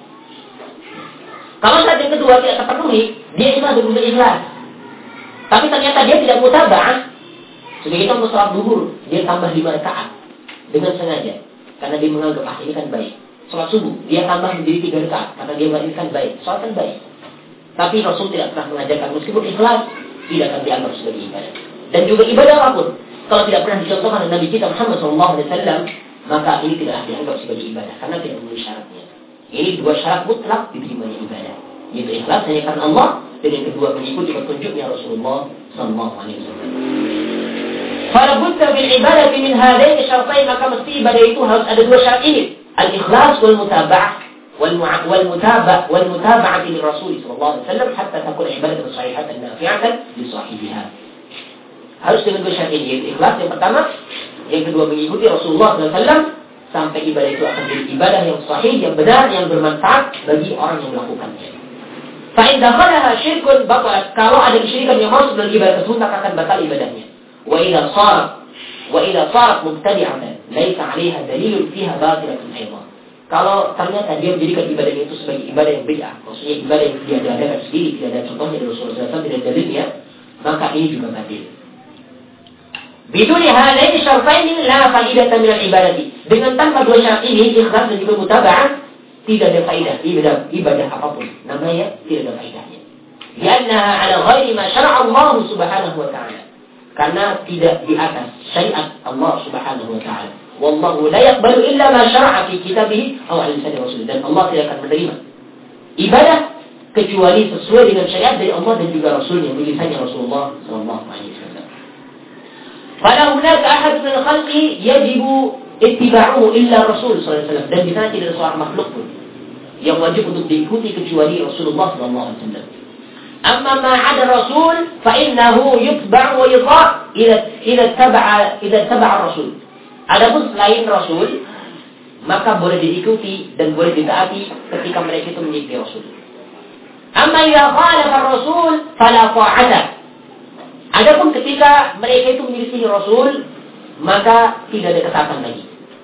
Kalau syarat yang kedua tidak terpenuhi, dia ikhlas betul-betul ikhlas, tapi ternyata dia tidak mutaba'ah. Sebagai contoh sholat duhur, dia tambah lima rakaat dengan sengaja, karena dia menganggap ah ini kan baik. Sholat subuh, dia tambah menjadi tiga rakaat, karena dia menganggap ini kan baik. Sholat kan baik. Tapi Rasul tidak pernah mengajarkan, meskipun ikhlas, tidak akan dianggap sebagai ibadah. Dan juga ibadah apapun, kalau tidak pernah dicontohkan oleh Nabi kita Muhammad shallallahu alaihi wasallam, maka ini tidak dianggap sebagai ibadah, karena tidak memenuhi syaratnya. Ini dua syarat mutlak diterimanya ibadah, yaitu ikhlas hanya karena Allah, dan yang kedua mengikuti petunjuknya Rasulullah shallallahu alaihi wasallam. Fala budda bil ibadati min hadaini syartain, maka mesti ibadah itu harus ada dua syarat ini, al-ikhlas wal mutaba'ah wal mutaba'ah wal mutaba'ah li Rasul sallallahu alaihi wasallam hatta takun ibadatan sahihatan nafi'atan li sahibiha. Harus dengan dua syarat ini, yaitu ikhlas yang pertama, yang kedua mengikuti Rasulullah sallallahu alaihi wasallam sampai ibadah itu akan jadi ibadah yang sahih, yang benar, yang bermanfaat bagi orang yang melakukannya. Fa in dakhalaha syirkun batalat, kalau ada kesyirikan yang masuk dalam ibadah tersebut maka akan batal ibadahnya. Wa idza sarat wa idza sarat mubtadi'atan laisa 'alaiha dalilun fiha batilatun aidan. Kalau ternyata dia menjadikan ibadahnya itu sebagai ibadah yang bid'ah, maksudnya ibadah yang dia adakan sendiri, tidak ada contohnya dari Rasulullah sallallahu alaihi wasallam, tidak ada dalilnya, maka ini juga batil. Biduni hadaini syartaini la faidatan min al-ibadati. Dengan tanpa dua syarat ini, ikhlas dan juga mutaba'ah, tidak ada faedah ibadah ibadah apapun. Namanya tidak ada faedahnya. Li'annaha 'ala ghairi ma syara'a Allah Subhanahu wa ta'ala. Karena tidak di atas syariat Allah Subhanahu wa ta'ala. Wallahu la yaqbalu illa ma syara'a fi kitabih aw 'ala lisan rasul. Dan Allah tidak akan menerima ibadah kecuali sesuai dengan syariat dari Allah dan juga Rasulnya, lisannya Rasulullah sallallahu alaihi wasallam. Fala hunaka ahad min khalqi yajibu ittiba'uhu illa Rasul sallallahu alaihi wasallam. Dan di sana tidak ada seorang makhluk pun yang wajib untuk diikuti kecuali Rasulullah sallallahu alaihi wasallam. Amma ma 'ada Rasul fa innahu yutba'u wa yuta' idza idza taba'a idza taba'a Rasul. Adapun selain Rasul, maka boleh diikuti dan boleh ditaati ketika mereka itu mengikuti Rasul. Amma idza khalafa Rasul fala ta'ata. Adapun ketika mereka itu menyelisih Rasul, maka tidak ada ketaatan lagi.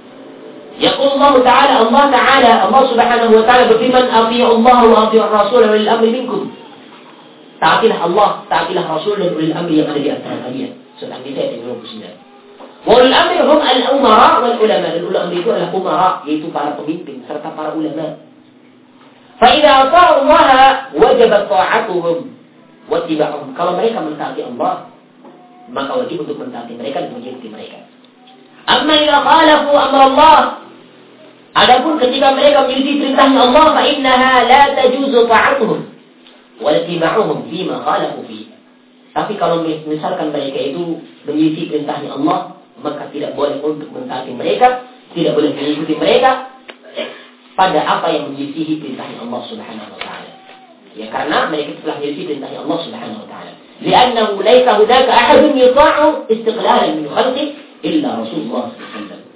Yaqul Allah Ta'ala, Allah Ta'ala, Allah Subhanahu wa Ta'ala berfirman, "Athi'u Allah wa athi'ur Rasul wa ulil amri minkum." Taatilah Allah, taatilah Rasul dan ulil amri yang ada di antara kalian. Surat An-Nisa ayat dua puluh sembilan. Wa ulil amri hum al-umara wal ulama. Dan ulil amri itu adalah umara, yaitu para pemimpin serta para ulama. Fa idza ata'u Allah wajabat ta'atuhum wa ittiba'uhum. Kalau mereka mentaati Allah, maka wajib untuk mentaati mereka dan mengikuti mereka. Amma idza khalafu amra Allah, adapun ketika mereka menyelisih perintahnya Allah, fa innaha la tajuzu ta'atuhum wa ittiba'uhum fima khalafu fi. Tapi kalau misalkan mereka itu menyelisih perintahnya Allah, maka tidak boleh untuk mentaati mereka, tidak boleh mengikuti mereka pada apa yang menyelisihi perintahnya Allah Subhanahu wa taala. Ya, karena mereka telah menyelisih perintahnya Allah Subhanahu wa taala. Li'annahu laysa hunaka ahadun yuta'u istiqlalan min khalqi illa Rasulullah sallallahu alaihi wasallam.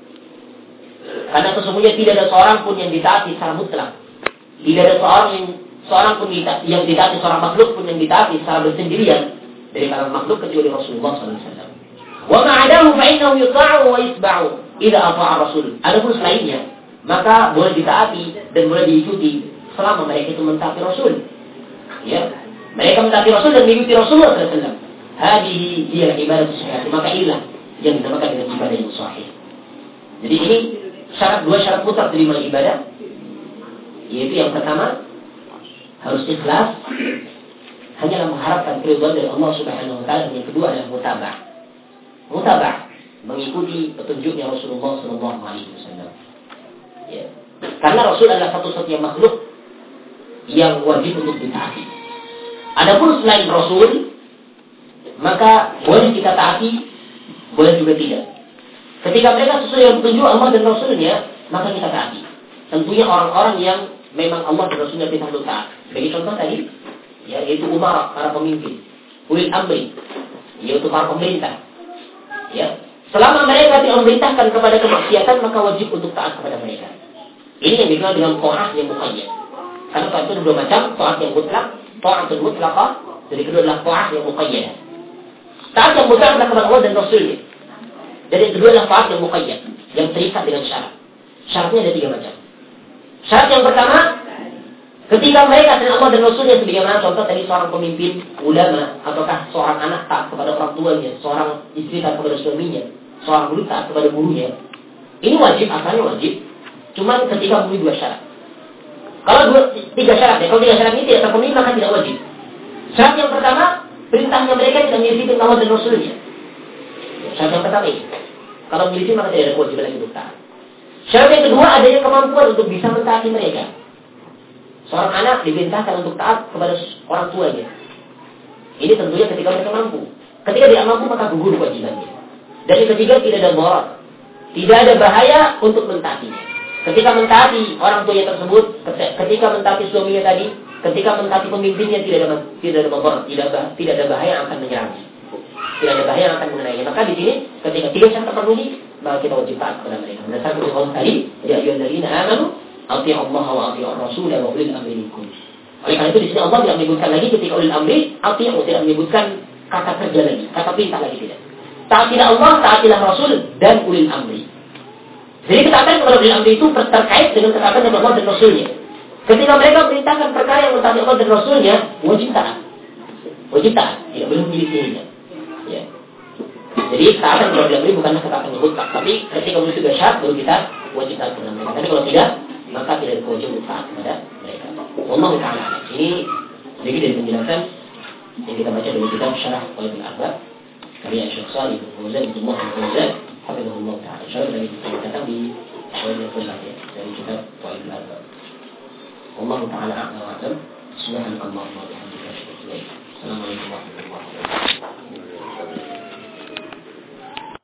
Karena sesungguhnya tidak ada seorang pun yang ditaati secara mutlak. Tidak ada seorang yang seorang pun yang ditaati, seorang makhluk pun yang ditaati secara bersendirian dari kalangan makhluk kecuali Rasulullah sallallahu alaihi wasallam. Wa ma'adahu fa innahu yuta'u wa yatba'u idza ata'a Rasul. Adapun selainnya, maka boleh ditaati dan boleh diikuti selama mereka itu mentaati Rasul. Ya, mereka mentaati Rasul dan mengikuti Rasulullah sallallahu alaihi wasallam. Hadihi hiya ibadah sahih. Maka inilah yang dinamakan dengan ibadah yang sahih. Jadi ini syarat dua syarat mutlak terima ibadah, yaitu yang pertama harus ikhlas, hanyalah mengharapkan keridhaan dari Allah Subhanahu wa taala. Dan yang kedua adalah mutabah. Mutabah mengikuti petunjuknya Rasulullah sallallahu alaihi wasallam. Ya. Karena Rasul adalah satu-satunya makhluk yang wajib untuk ditaati. Adapun selain Rasul, maka boleh kita taati, boleh juga tidak. Ketika mereka sesuai dengan petunjuk Allah dan Rasulnya, maka kita taati. Tentunya orang-orang yang memang Allah dan Rasulnya perintah untuk taat. Bagi contoh tadi, ya, yaitu umara, para pemimpin, ulil amri, yaitu para pemerintah. Ya, selama mereka tidak memerintahkan kepada kemaksiatan, maka wajib untuk taat kepada mereka. Ini yang dikenal dengan ta'ah yang muqayyad. Karena ta'at itu dua macam, ta'at yang mutlak, ta'atul mutlaqah, jadi kedua adalah ta'ah yang muqayyad. Taat yang mutlak adalah kepada Allah dan Rasulnya. Dan yang kedua adalah taat yang muqayyad, yang terikat dengan syarat. Syaratnya ada tiga macam. Syarat yang pertama, ketika mereka dan Allah dan Rasulnya, sebagaimana contoh tadi seorang pemimpin ulama, ataukah seorang anak taat kepada orang tuanya, seorang istri taat kepada suaminya, seorang guru taat kepada gurunya. Ini wajib, asalnya wajib. Cuma ketika memenuhi dua syarat. Kalau dua, tiga syarat, ya, kalau tiga syarat ini tidak terpenuhi, maka tidak wajib. Syarat yang pertama, perintahnya mereka tidak menyelisih Allah dan Rasulnya. Syarat yang pertama ini. Kalau menyelisih, maka tidak ada kewajiban lagi untuk taat. Syarat yang kedua, adanya kemampuan untuk bisa mentaati mereka. Seorang anak diperintahkan untuk taat kepada orang tuanya. Ini tentunya ketika mereka mampu. Ketika tidak mampu, maka gugur kewajibannya. Dan yang ketiga, tidak ada mudarat, tidak ada bahaya untuk mentaatinya. Ketika mentaati orang tuanya tersebut, ketika mentaati suaminya tadi, ketika mentaati pemimpinnya, tidak ada tidak ada mudarat, tidak ada tidak ada bahaya yang akan menyerangnya. Tidak ada bahaya yang akan mengenainya. Maka di sini ketika tiga syarat terpenuhi, maka kita wajib taat kepada mereka. Berdasarkan Allah tadi, ya ayyuhalladzina amanu atii'u Allah wa atii'ur rasul wa ulil amri minkum. Oleh karena itu di sini Allah tidak menyebutkan lagi ketika ulil amri, atii'u, tidak menyebutkan kata kerja lagi, kata perintah lagi tidak. Taatilah Allah, taatilah Rasul dan ulil amri. Jadi ketaatan kepada ulil amri itu terkait dengan ketaatan kepada Allah dan Rasulnya. Ketika mereka perintahkan perkara yang mentaati Allah dan Rasulnya, wajib taat. Wajib taat, tidak boleh menyelisihinya. Ya. Jadi ketaatan kepada ulil amri bukanlah ketaatan yang mutlak, tapi ketika menuju tiga syarat baru kita wajib taat kepada mereka. Tapi kalau tidak, maka tidak ada kewajiban untuk taat kepada mereka. Wallahu ta'ala. Ini sedikit dari penjelasan yang kita baca dari kitab Syarah Qawaidul Arba'ah karya Syekh Shalih bin Fauzan bin Muhammad bin Fauzan hafizahullah ta'ala. Insyaallah dari datang di poin yang ke ya, dari kitab Qawaidul Arba'ah. Wallahu ta'ala a'lam wa a'lam. Subhanakallahumma wa bihamdika